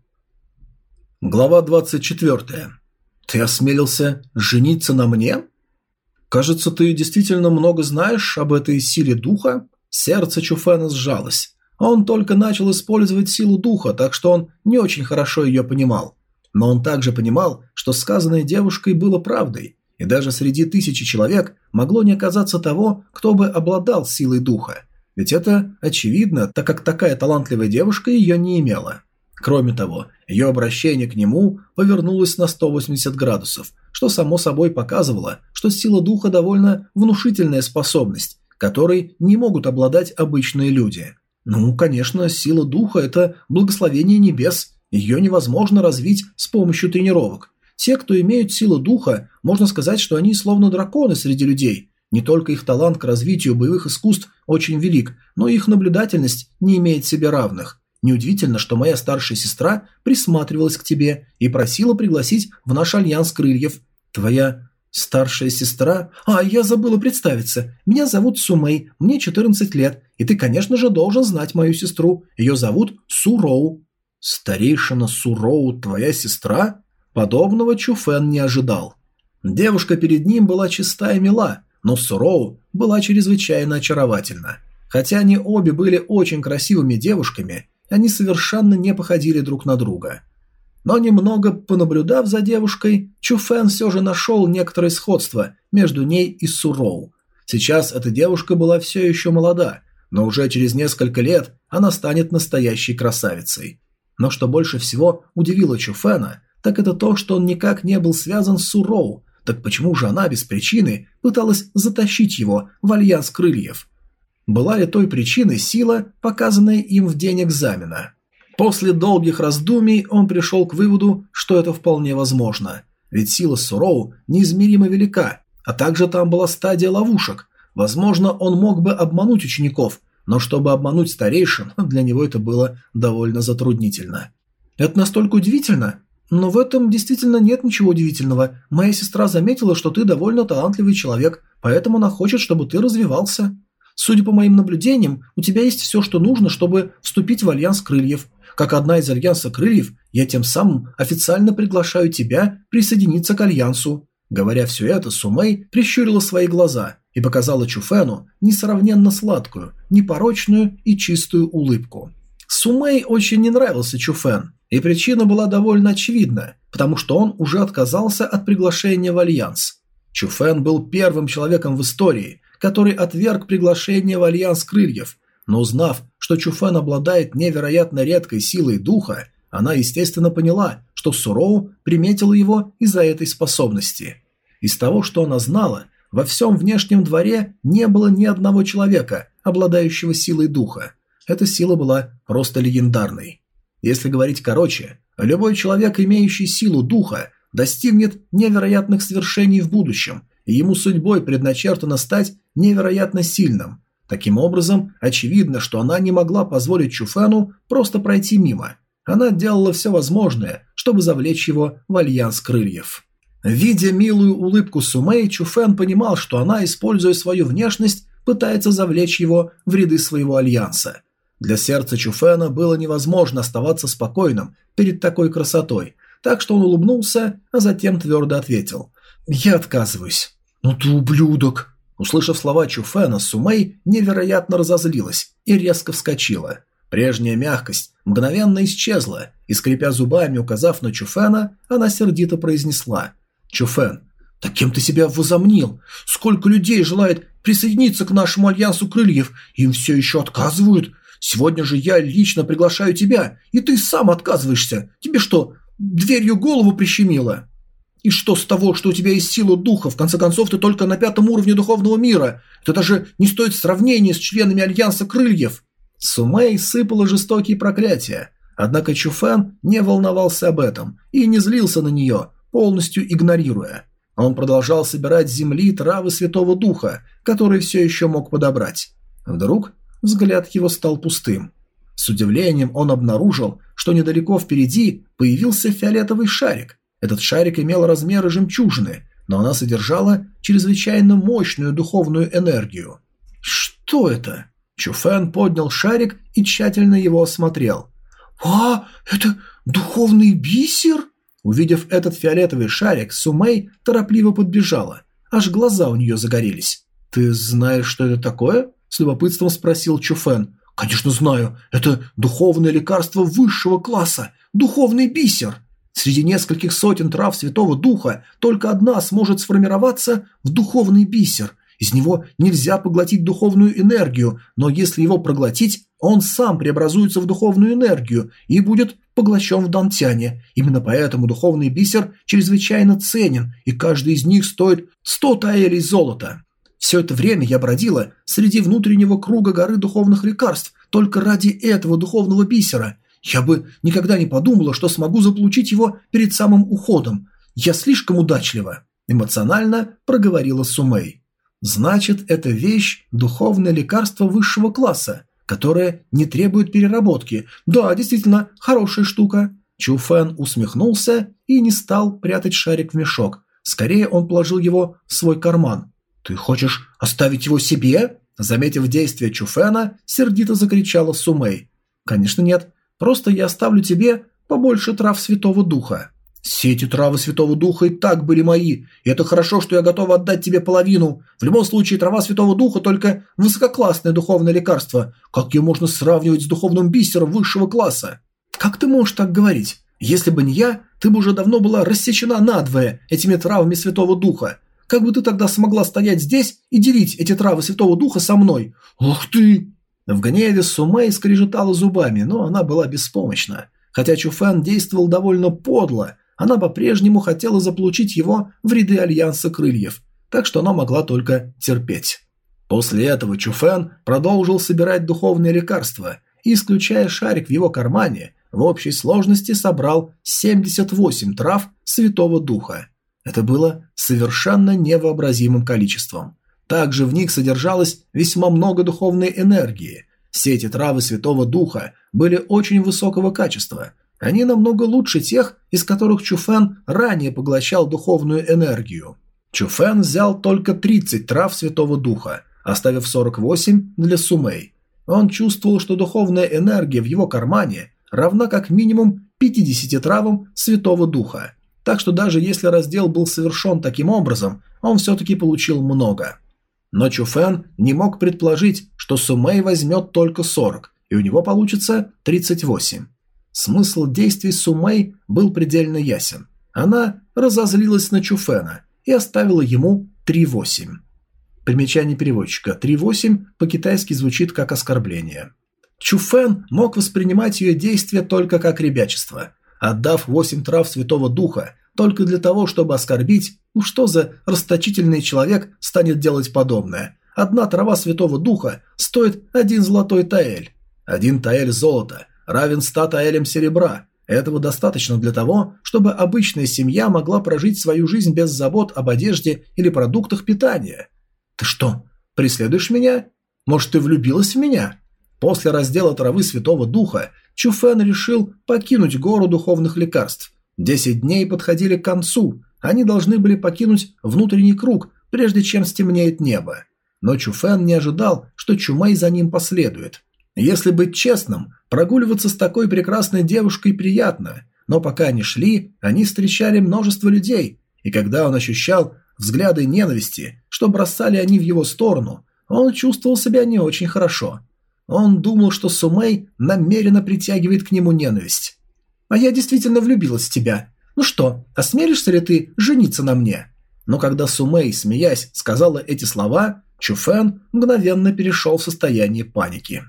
[SPEAKER 1] Глава двадцать четвёртая. «Ты осмелился жениться на мне? Кажется, ты действительно много знаешь об этой силе духа?» Сердце Чуфэна сжалось. Он только начал использовать силу духа, так что он не очень хорошо ее понимал. Но он также понимал, что сказанное девушкой было правдой, и даже среди тысячи человек могло не оказаться того, кто бы обладал силой духа. Ведь это очевидно, так как такая талантливая девушка ее не имела. Кроме того, ее обращение к нему повернулось на сто восемьдесят градусов, что само собой показывало, что сила духа довольно внушительная способность, которой не могут обладать обычные люди. Ну, конечно, сила духа – это благословение небес, ее невозможно развить с помощью тренировок. Те, кто имеют силу духа, можно сказать, что они словно драконы среди людей. Не только их талант к развитию боевых искусств очень велик, но и их наблюдательность не имеет себе равных. Неудивительно, что моя старшая сестра присматривалась к тебе и просила пригласить в наш альянс крыльев. Твоя старшая сестра? А, я забыла представиться. Меня зовут Сумэй, мне четырнадцать лет, и ты, конечно же, должен знать мою сестру. Ее зовут Суроу. Старейшина Суроу твоя сестра? Подобного Чуфэн не ожидал. Девушка перед ним была чиста и мила, но Суроу была чрезвычайно очаровательна. Хотя они обе были очень красивыми девушками, они совершенно не походили друг на друга. Но немного понаблюдав за девушкой, Чуфэн все же нашел некоторое сходство между ней и Суроу. Сейчас эта девушка была все еще молода, но уже через несколько лет она станет настоящей красавицей. Но что больше всего удивило Чуфэна, так это то, что он никак не был связан с Суроу. Так почему же она без причины пыталась затащить его в альянс крыльев? Была ли той причиной сила, показанная им в день экзамена? После долгих раздумий он пришел к выводу, что это вполне возможно. Ведь сила Суроу неизмеримо велика, а также там была стадия ловушек. Возможно, он мог бы обмануть учеников, но чтобы обмануть старейшин, для него это было довольно затруднительно. «Это настолько удивительно? Но в этом действительно нет ничего удивительного. Моя сестра заметила, что ты довольно талантливый человек, поэтому она хочет, чтобы ты развивался. Судя по моим наблюдениям, у тебя есть все, что нужно, чтобы вступить в альянс крыльев. Как одна из альянса крыльев, я тем самым официально приглашаю тебя присоединиться к альянсу». Говоря все это, Сумэй прищурила свои глаза и показала Чуфэну несравненно сладкую, непорочную и чистую улыбку. Сумэй очень не нравился Чуфэн, и причина была довольно очевидна, потому что он уже отказался от приглашения в альянс. Чуфэн был первым человеком в истории, который отверг приглашение в альянс крыльев, но узнав, что Чуфэн обладает невероятно редкой силой духа, она, естественно, поняла, что Суроу приметила его из-за этой способности. Из того, что она знала, во всем внешнем дворе не было ни одного человека, обладающего силой духа. Эта сила была просто легендарной. Если говорить короче, любой человек, имеющий силу духа, достигнет невероятных свершений в будущем, и ему судьбой предначертано стать невероятно сильным. Таким образом, очевидно, что она не могла позволить Чуфэну просто пройти мимо. Она делала все возможное, чтобы завлечь его в альянс крыльев. Видя милую улыбку Сумэй, Чуфэн понимал, что она, используя свою внешность, пытается завлечь его в ряды своего альянса. Для сердца Чуфэна было невозможно оставаться спокойным перед такой красотой, так что он улыбнулся, а затем твердо ответил: «Я отказываюсь». «Ну ты ублюдок!» Услышав слова Чуфэна, Сумэй невероятно разозлилась и резко вскочила. Прежняя мягкость мгновенно исчезла, и, скрипя зубами, указав на Чуфэна, она сердито произнесла: «Чуфэн, так кем ты себя возомнил? Сколько людей желает присоединиться к нашему альянсу крыльев, им все еще отказывают? Сегодня же я лично приглашаю тебя, и ты сам отказываешься. Тебе что, дверью голову прищемило? И что с того, что у тебя есть сила духа? В конце концов, ты только на пятом уровне духовного мира. Это даже не стоит сравнения с членами альянса крыльев». Сумэй сыпала жестокие проклятия, однако Чуфэн не волновался об этом и не злился на нее, полностью игнорируя. Он продолжал собирать с земли травы Святого Духа, которые все еще мог подобрать. Вдруг взгляд его стал пустым. С удивлением он обнаружил, что недалеко впереди появился фиолетовый шарик. Этот шарик имел размеры жемчужины, но она содержала чрезвычайно мощную духовную энергию. Что это? Чуфэн поднял шарик и тщательно его осмотрел. «А, это духовный бисер?» Увидев этот фиолетовый шарик, Сумэй торопливо подбежала. Аж глаза у нее загорелись. «Ты знаешь, что это такое?» – с любопытством спросил Чуфэн. «Конечно знаю. Это духовное лекарство высшего класса. Духовный бисер. Среди нескольких сотен трав Святого Духа только одна сможет сформироваться в духовный бисер. Из него нельзя поглотить духовную энергию, но если его проглотить, он сам преобразуется в духовную энергию и будет поглощен в дантяне. Именно поэтому духовный бисер чрезвычайно ценен, и каждый из них стоит сто таэлей золота. Все это время я бродила среди внутреннего круга горы духовных лекарств только ради этого духовного бисера. Я бы никогда не подумала, что смогу заполучить его перед самым уходом. Я слишком удачлива», – эмоционально проговорила Сумэй. «Значит, эта вещь – духовное лекарство высшего класса, которое не требует переработки. Да, действительно, хорошая штука». Чуфэн усмехнулся и не стал прятать шарик в мешок. Скорее, он положил его в свой карман. «Ты хочешь оставить его себе?» Заметив действие Чуфэна, сердито закричала Сумэй. «Конечно нет. Просто я оставлю тебе побольше трав Святого Духа». «Все эти травы Святого Духа и так были мои, и это хорошо, что я готова отдать тебе половину. В любом случае, трава Святого Духа только высококлассное духовное лекарство. Как ее можно сравнивать с духовным бисером высшего класса?» «Как ты можешь так говорить? Если бы не я, ты бы уже давно была рассечена надвое этими травами Святого Духа. Как бы ты тогда смогла стоять здесь и делить эти травы Святого Духа со мной? Ух ты!» В гневе Сумэй скрежетала зубами, но она была беспомощна. Хотя Чуфэн действовал довольно подло, она по-прежнему хотела заполучить его в ряды Альянса Крыльев, так что она могла только терпеть. После этого Чуфэн продолжил собирать духовные лекарства и, исключая шарик в его кармане, в общей сложности собрал семьдесят восемь трав Святого Духа. Это было совершенно невообразимым количеством. Также в них содержалось весьма много духовной энергии. Все эти травы Святого Духа были очень высокого качества. Они намного лучше тех, из которых Чуфэн ранее поглощал духовную энергию. Чуфэн взял только тридцать трав Святого Духа, оставив сорок восемь для Сумэй. Он чувствовал, что духовная энергия в его кармане равна как минимум пятидесяти травам Святого Духа. Так что даже если раздел был совершен таким образом, он все-таки получил много. Но Чуфэн не мог предположить, что Сумэй возьмет только сорок, и у него получится тридцать восемь. Смысл действий Сумэй был предельно ясен. Она разозлилась на Чуфэна и оставила ему три восемь. Примечание переводчика. три восемь по-китайски звучит как оскорбление. Чуфэн мог воспринимать ее действия только как ребячество. Отдав восемь трав Святого Духа только для того, чтобы оскорбить, ну что за расточительный человек станет делать подобное? Одна трава Святого Духа стоит один золотой таэль. Один таэль золота равен ста таэлям серебра. Этого достаточно для того, чтобы обычная семья могла прожить свою жизнь без забот об одежде или продуктах питания. Ты что, преследуешь меня? Может, ты влюбилась в меня? После раздела травы Святого Духа Чуфэн решил покинуть гору духовных лекарств. Десять дней подходили к концу, они должны были покинуть внутренний круг, прежде чем стемнеет небо. Но Чуфэн не ожидал, что Чумэй за ним последует. Если быть честным, прогуливаться с такой прекрасной девушкой приятно, но пока они шли, они встречали множество людей, и когда он ощущал взгляды ненависти, что бросали они в его сторону, он чувствовал себя не очень хорошо. Он думал, что Сумэй намеренно притягивает к нему ненависть. «А я действительно влюбилась в тебя. Ну что, осмелишься ли ты жениться на мне?» Но когда Сумэй, смеясь, сказала эти слова, Чуфэн мгновенно перешел в состояние паники.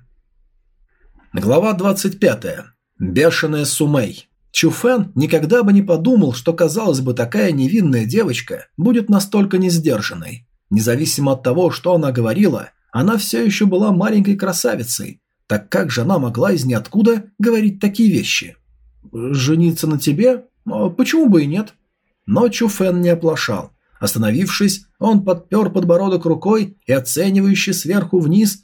[SPEAKER 1] Глава двадцать пятая. Бешеная Сумэй. Чуфэн никогда бы не подумал, что, казалось бы, такая невинная девочка будет настолько несдержанной. Независимо от того, что она говорила, она все еще была маленькой красавицей. Так как же она могла из ниоткуда говорить такие вещи? «Жениться на тебе? Почему бы и нет?» Но Чуфэн не оплошал. Остановившись, он подпер подбородок рукой и, оценивающе сверху вниз,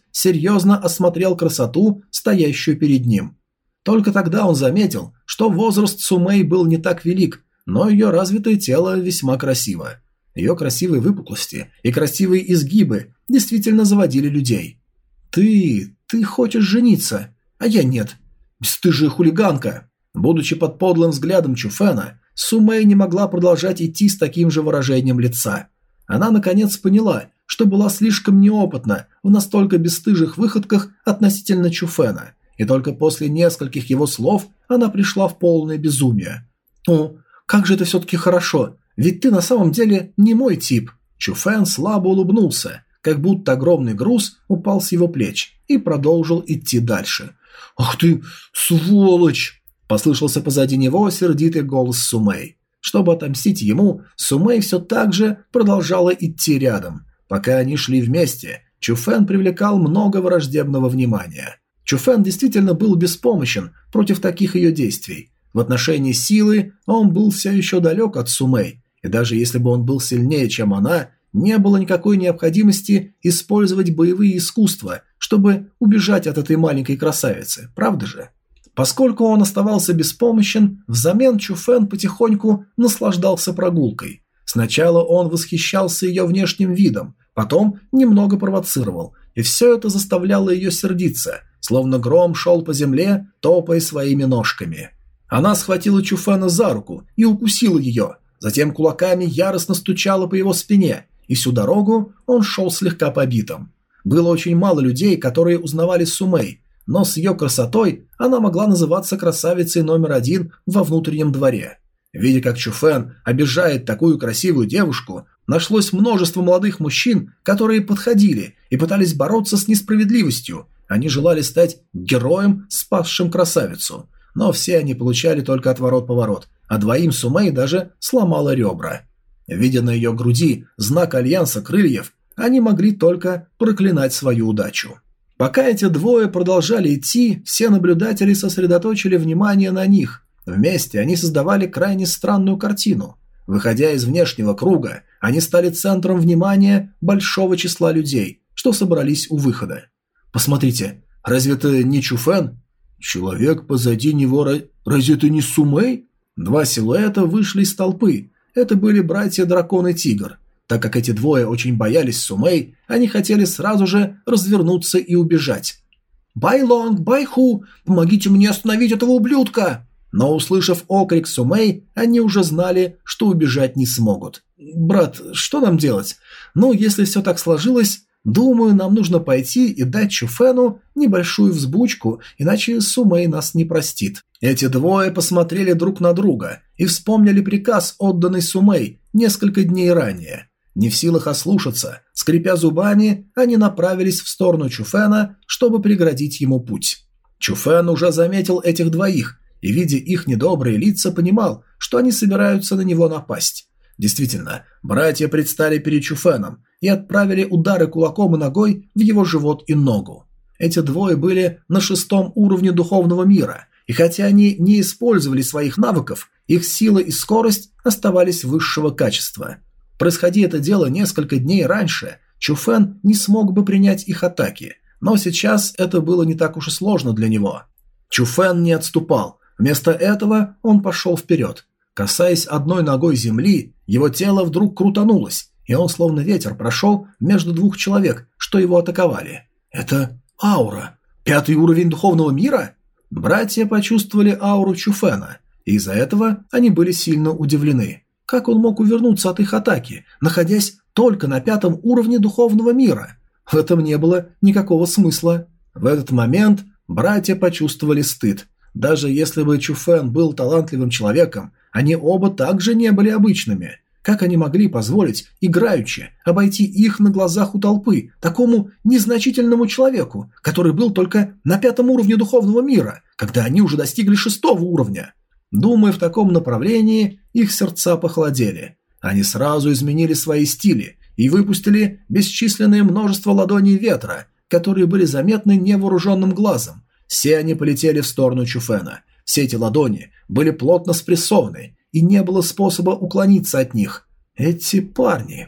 [SPEAKER 1] серьезно осмотрел красоту, стоящую перед ним. Только тогда он заметил, что возраст Сумэй был не так велик, но ее развитое тело весьма красиво. Ее красивые выпуклости и красивые изгибы действительно заводили людей. «Ты... ты хочешь жениться, а я нет. Бесстыжая хулиганка!» Будучи под подлым взглядом Чуфена, Сумэй не могла продолжать идти с таким же выражением лица. Она наконец поняла, что была слишком неопытна в настолько бесстыжих выходках относительно Чуфена, и только после нескольких его слов она пришла в полное безумие. «О, как же это все-таки хорошо, ведь ты на самом деле не мой тип». Чуфен слабо улыбнулся, как будто огромный груз упал с его плеч, и продолжил идти дальше. «Ах ты, сволочь!» – послышался позади него сердитый голос Сумэй. Чтобы отомстить ему, Сумэй все так же продолжала идти рядом. Пока они шли вместе, Чуфен привлекал много враждебного внимания. Чуфен действительно был беспомощен против таких ее действий. В отношении силы он был все еще далек от Сумэй, и даже если бы он был сильнее, чем она, не было никакой необходимости использовать боевые искусства, чтобы убежать от этой маленькой красавицы, правда же? Поскольку он оставался беспомощен, взамен Чуфен потихоньку наслаждался прогулкой. Сначала он восхищался ее внешним видом, потом немного провоцировал, и все это заставляло ее сердиться, словно гром шел по земле, топая своими ножками. Она схватила Чуфена за руку и укусила ее, затем кулаками яростно стучала по его спине, и всю дорогу он шел слегка побитым. Было очень мало людей, которые узнавали Сумэй, но с ее красотой она могла называться красавицей номер один во внутреннем дворе. Видя, как Чуфен обижает такую красивую девушку, нашлось множество молодых мужчин, которые подходили и пытались бороться с несправедливостью. Они желали стать героем, спасшим красавицу. Но все они получали только отворот-поворот, а двоим Сумэй даже сломала ребра. Видя на ее груди знак альянса крыльев, они могли только проклинать свою удачу. Пока эти двое продолжали идти, все наблюдатели сосредоточили внимание на них. Вместе они создавали крайне странную картину. Выходя из внешнего круга, они стали центром внимания большого числа людей, что собрались у выхода. «Посмотрите, разве это не Чуфен? Человек позади него, разве это не Сумэй?» Два силуэта вышли из толпы. Это были братья-дракон и тигр. Так как эти двое очень боялись Сумэй, они хотели сразу же развернуться и убежать. «Байлонг, Байху, помогите мне остановить этого ублюдка!» Но, услышав окрик Сумэй, они уже знали, что убежать не смогут. «Брат, что нам делать? Ну, если все так сложилось, думаю, нам нужно пойти и дать Чуфену небольшую взбучку, иначе Сумэй нас не простит». Эти двое посмотрели друг на друга и вспомнили приказ, отданный Сумэй несколько дней ранее. Не в силах ослушаться, скрипя зубами, они направились в сторону Чуфена, чтобы преградить ему путь. Чуфен уже заметил этих двоих и, видя их недобрые лица, понимал, что они собираются на него напасть. Действительно, братья предстали перед Чуфеном и отправили удары кулаком и ногой в его живот и ногу. Эти двое были на шестом уровне духовного мира, и хотя они не использовали своих навыков, их сила и скорость оставались высшего качества. Происходи это дело несколько дней раньше, Чуфен не смог бы принять их атаки, но сейчас это было не так уж и сложно для него. Чуфен не отступал, вместо этого он пошел вперед. Касаясь одной ногой земли, его тело вдруг крутанулось, и он словно ветер прошел между двух человек, что его атаковали. Это аура. Пятый уровень духовного мира? Братья почувствовали ауру Чуфена, и из-за этого они были сильно удивлены. Как он мог увернуться от их атаки, находясь только на пятом уровне духовного мира? В этом не было никакого смысла. В этот момент братья почувствовали стыд. Даже если бы Чуфен был талантливым человеком, они оба также не были обычными. Как они могли позволить играючи обойти их на глазах у толпы, такому незначительному человеку, который был только на пятом уровне духовного мира, когда они уже достигли шестого уровня? Думая в таком направлении, их сердца похолодели. Они сразу изменили свои стили и выпустили бесчисленное множество ладоней ветра, которые были заметны невооруженным глазом. Все они полетели в сторону Чуфена. Все эти ладони были плотно спрессованы, и не было способа уклониться от них. Эти парни...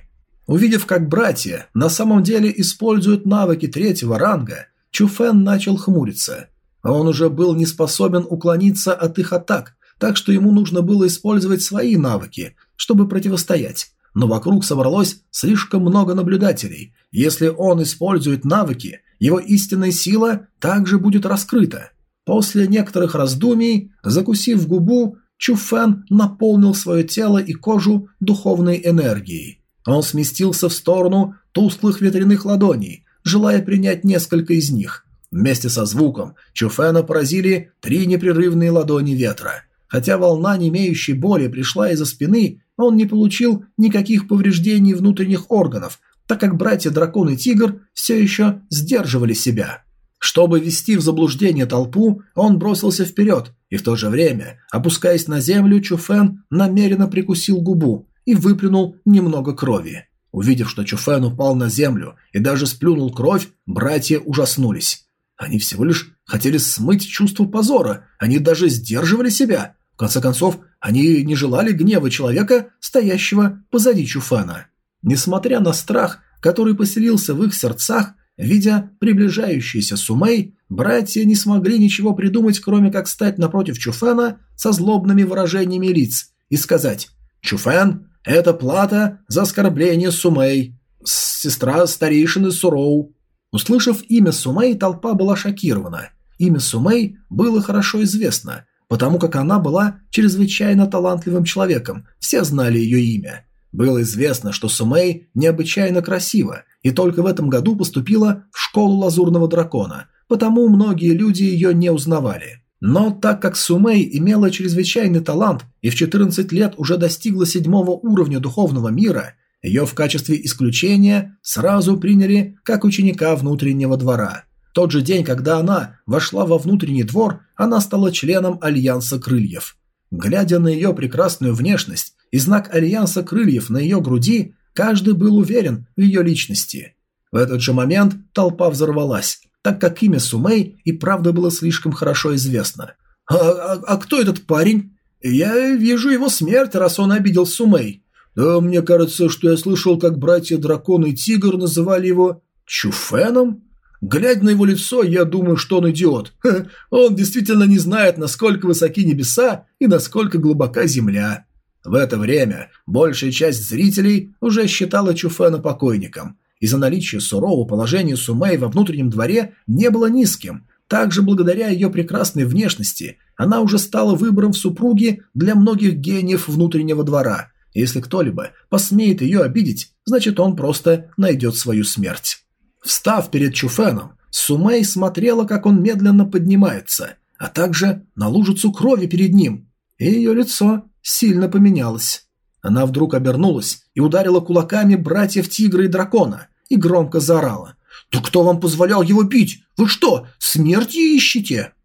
[SPEAKER 1] Увидев, как братья на самом деле используют навыки третьего ранга, Чу Фэн начал хмуриться. Он уже был не способен уклониться от их атак, так что ему нужно было использовать свои навыки, чтобы противостоять. Но вокруг собралось слишком много наблюдателей. Если он использует навыки, его истинная сила также будет раскрыта. После некоторых раздумий, закусив губу, Чу Фэн наполнил свое тело и кожу духовной энергией. Он сместился в сторону тусклых ветряных ладоней, желая принять несколько из них. Вместе со звуком Чу Фэна поразили три непрерывные ладони ветра. Хотя волна немеющей боли пришла из-за спины, он не получил никаких повреждений внутренних органов, так как братья-дракон и тигр все еще сдерживали себя. Чтобы ввести в заблуждение толпу, он бросился вперед, и в то же время, опускаясь на землю, Чу Фэн намеренно прикусил губу и выплюнул немного крови. Увидев, что Чу Фэн упал на землю и даже сплюнул кровь, братья ужаснулись. Они всего лишь хотели смыть чувство позора, они даже сдерживали себя. В конце концов, они не желали гнева человека, стоящего позади Чу Фэна. Несмотря на страх, который поселился в их сердцах, видя приближающийся Сумэй, братья не смогли ничего придумать, кроме как стать напротив Чу Фэна со злобными выражениями лиц и сказать: «Чу Фэн, это плата за оскорбление Сумэй, сестра старейшины Суроу». Услышав имя Сумэй, толпа была шокирована. Имя Сумэй было хорошо известно, потому как она была чрезвычайно талантливым человеком, все знали ее имя. Было известно, что Сумэй необычайно красива и только в этом году поступила в школу Лазурного Дракона, потому многие люди ее не узнавали. Но так как Сумэй имела чрезвычайный талант и в четырнадцать лет уже достигла седьмого уровня духовного мира, ее в качестве исключения сразу приняли как ученика внутреннего двора. В тот же день, когда она вошла во внутренний двор, она стала членом Альянса Крыльев. Глядя на ее прекрасную внешность и знак Альянса Крыльев на ее груди, каждый был уверен в ее личности. В этот же момент толпа взорвалась, так как имя Сумэй и правда было слишком хорошо известно. «А, а, а кто этот парень? Я вижу его смерть, раз он обидел Сумэй. Да мне кажется, что я слышал, как братья-дракон и тигр называли его Чу Фэном. Глядя на его лицо, я думаю, что он идиот. Ха, он действительно не знает, насколько высоки небеса и насколько глубока земля». В это время большая часть зрителей уже считала Чу Фэна покойником. Из-за наличия сурового положения Сумэй во внутреннем дворе не было низким. Также благодаря ее прекрасной внешности она уже стала выбором в супруги для многих гениев внутреннего двора. Если кто-либо посмеет ее обидеть, значит он просто найдет свою смерть. Встав перед Чу Фэном, Сумэй смотрела, как он медленно поднимается, а также на лужицу крови перед ним, и ее лицо сильно поменялось. Она вдруг обернулась и ударила кулаками братьев Тигра и Дракона и громко заорала: «Да кто вам позволял его бить? Вы что, смерти ищете?»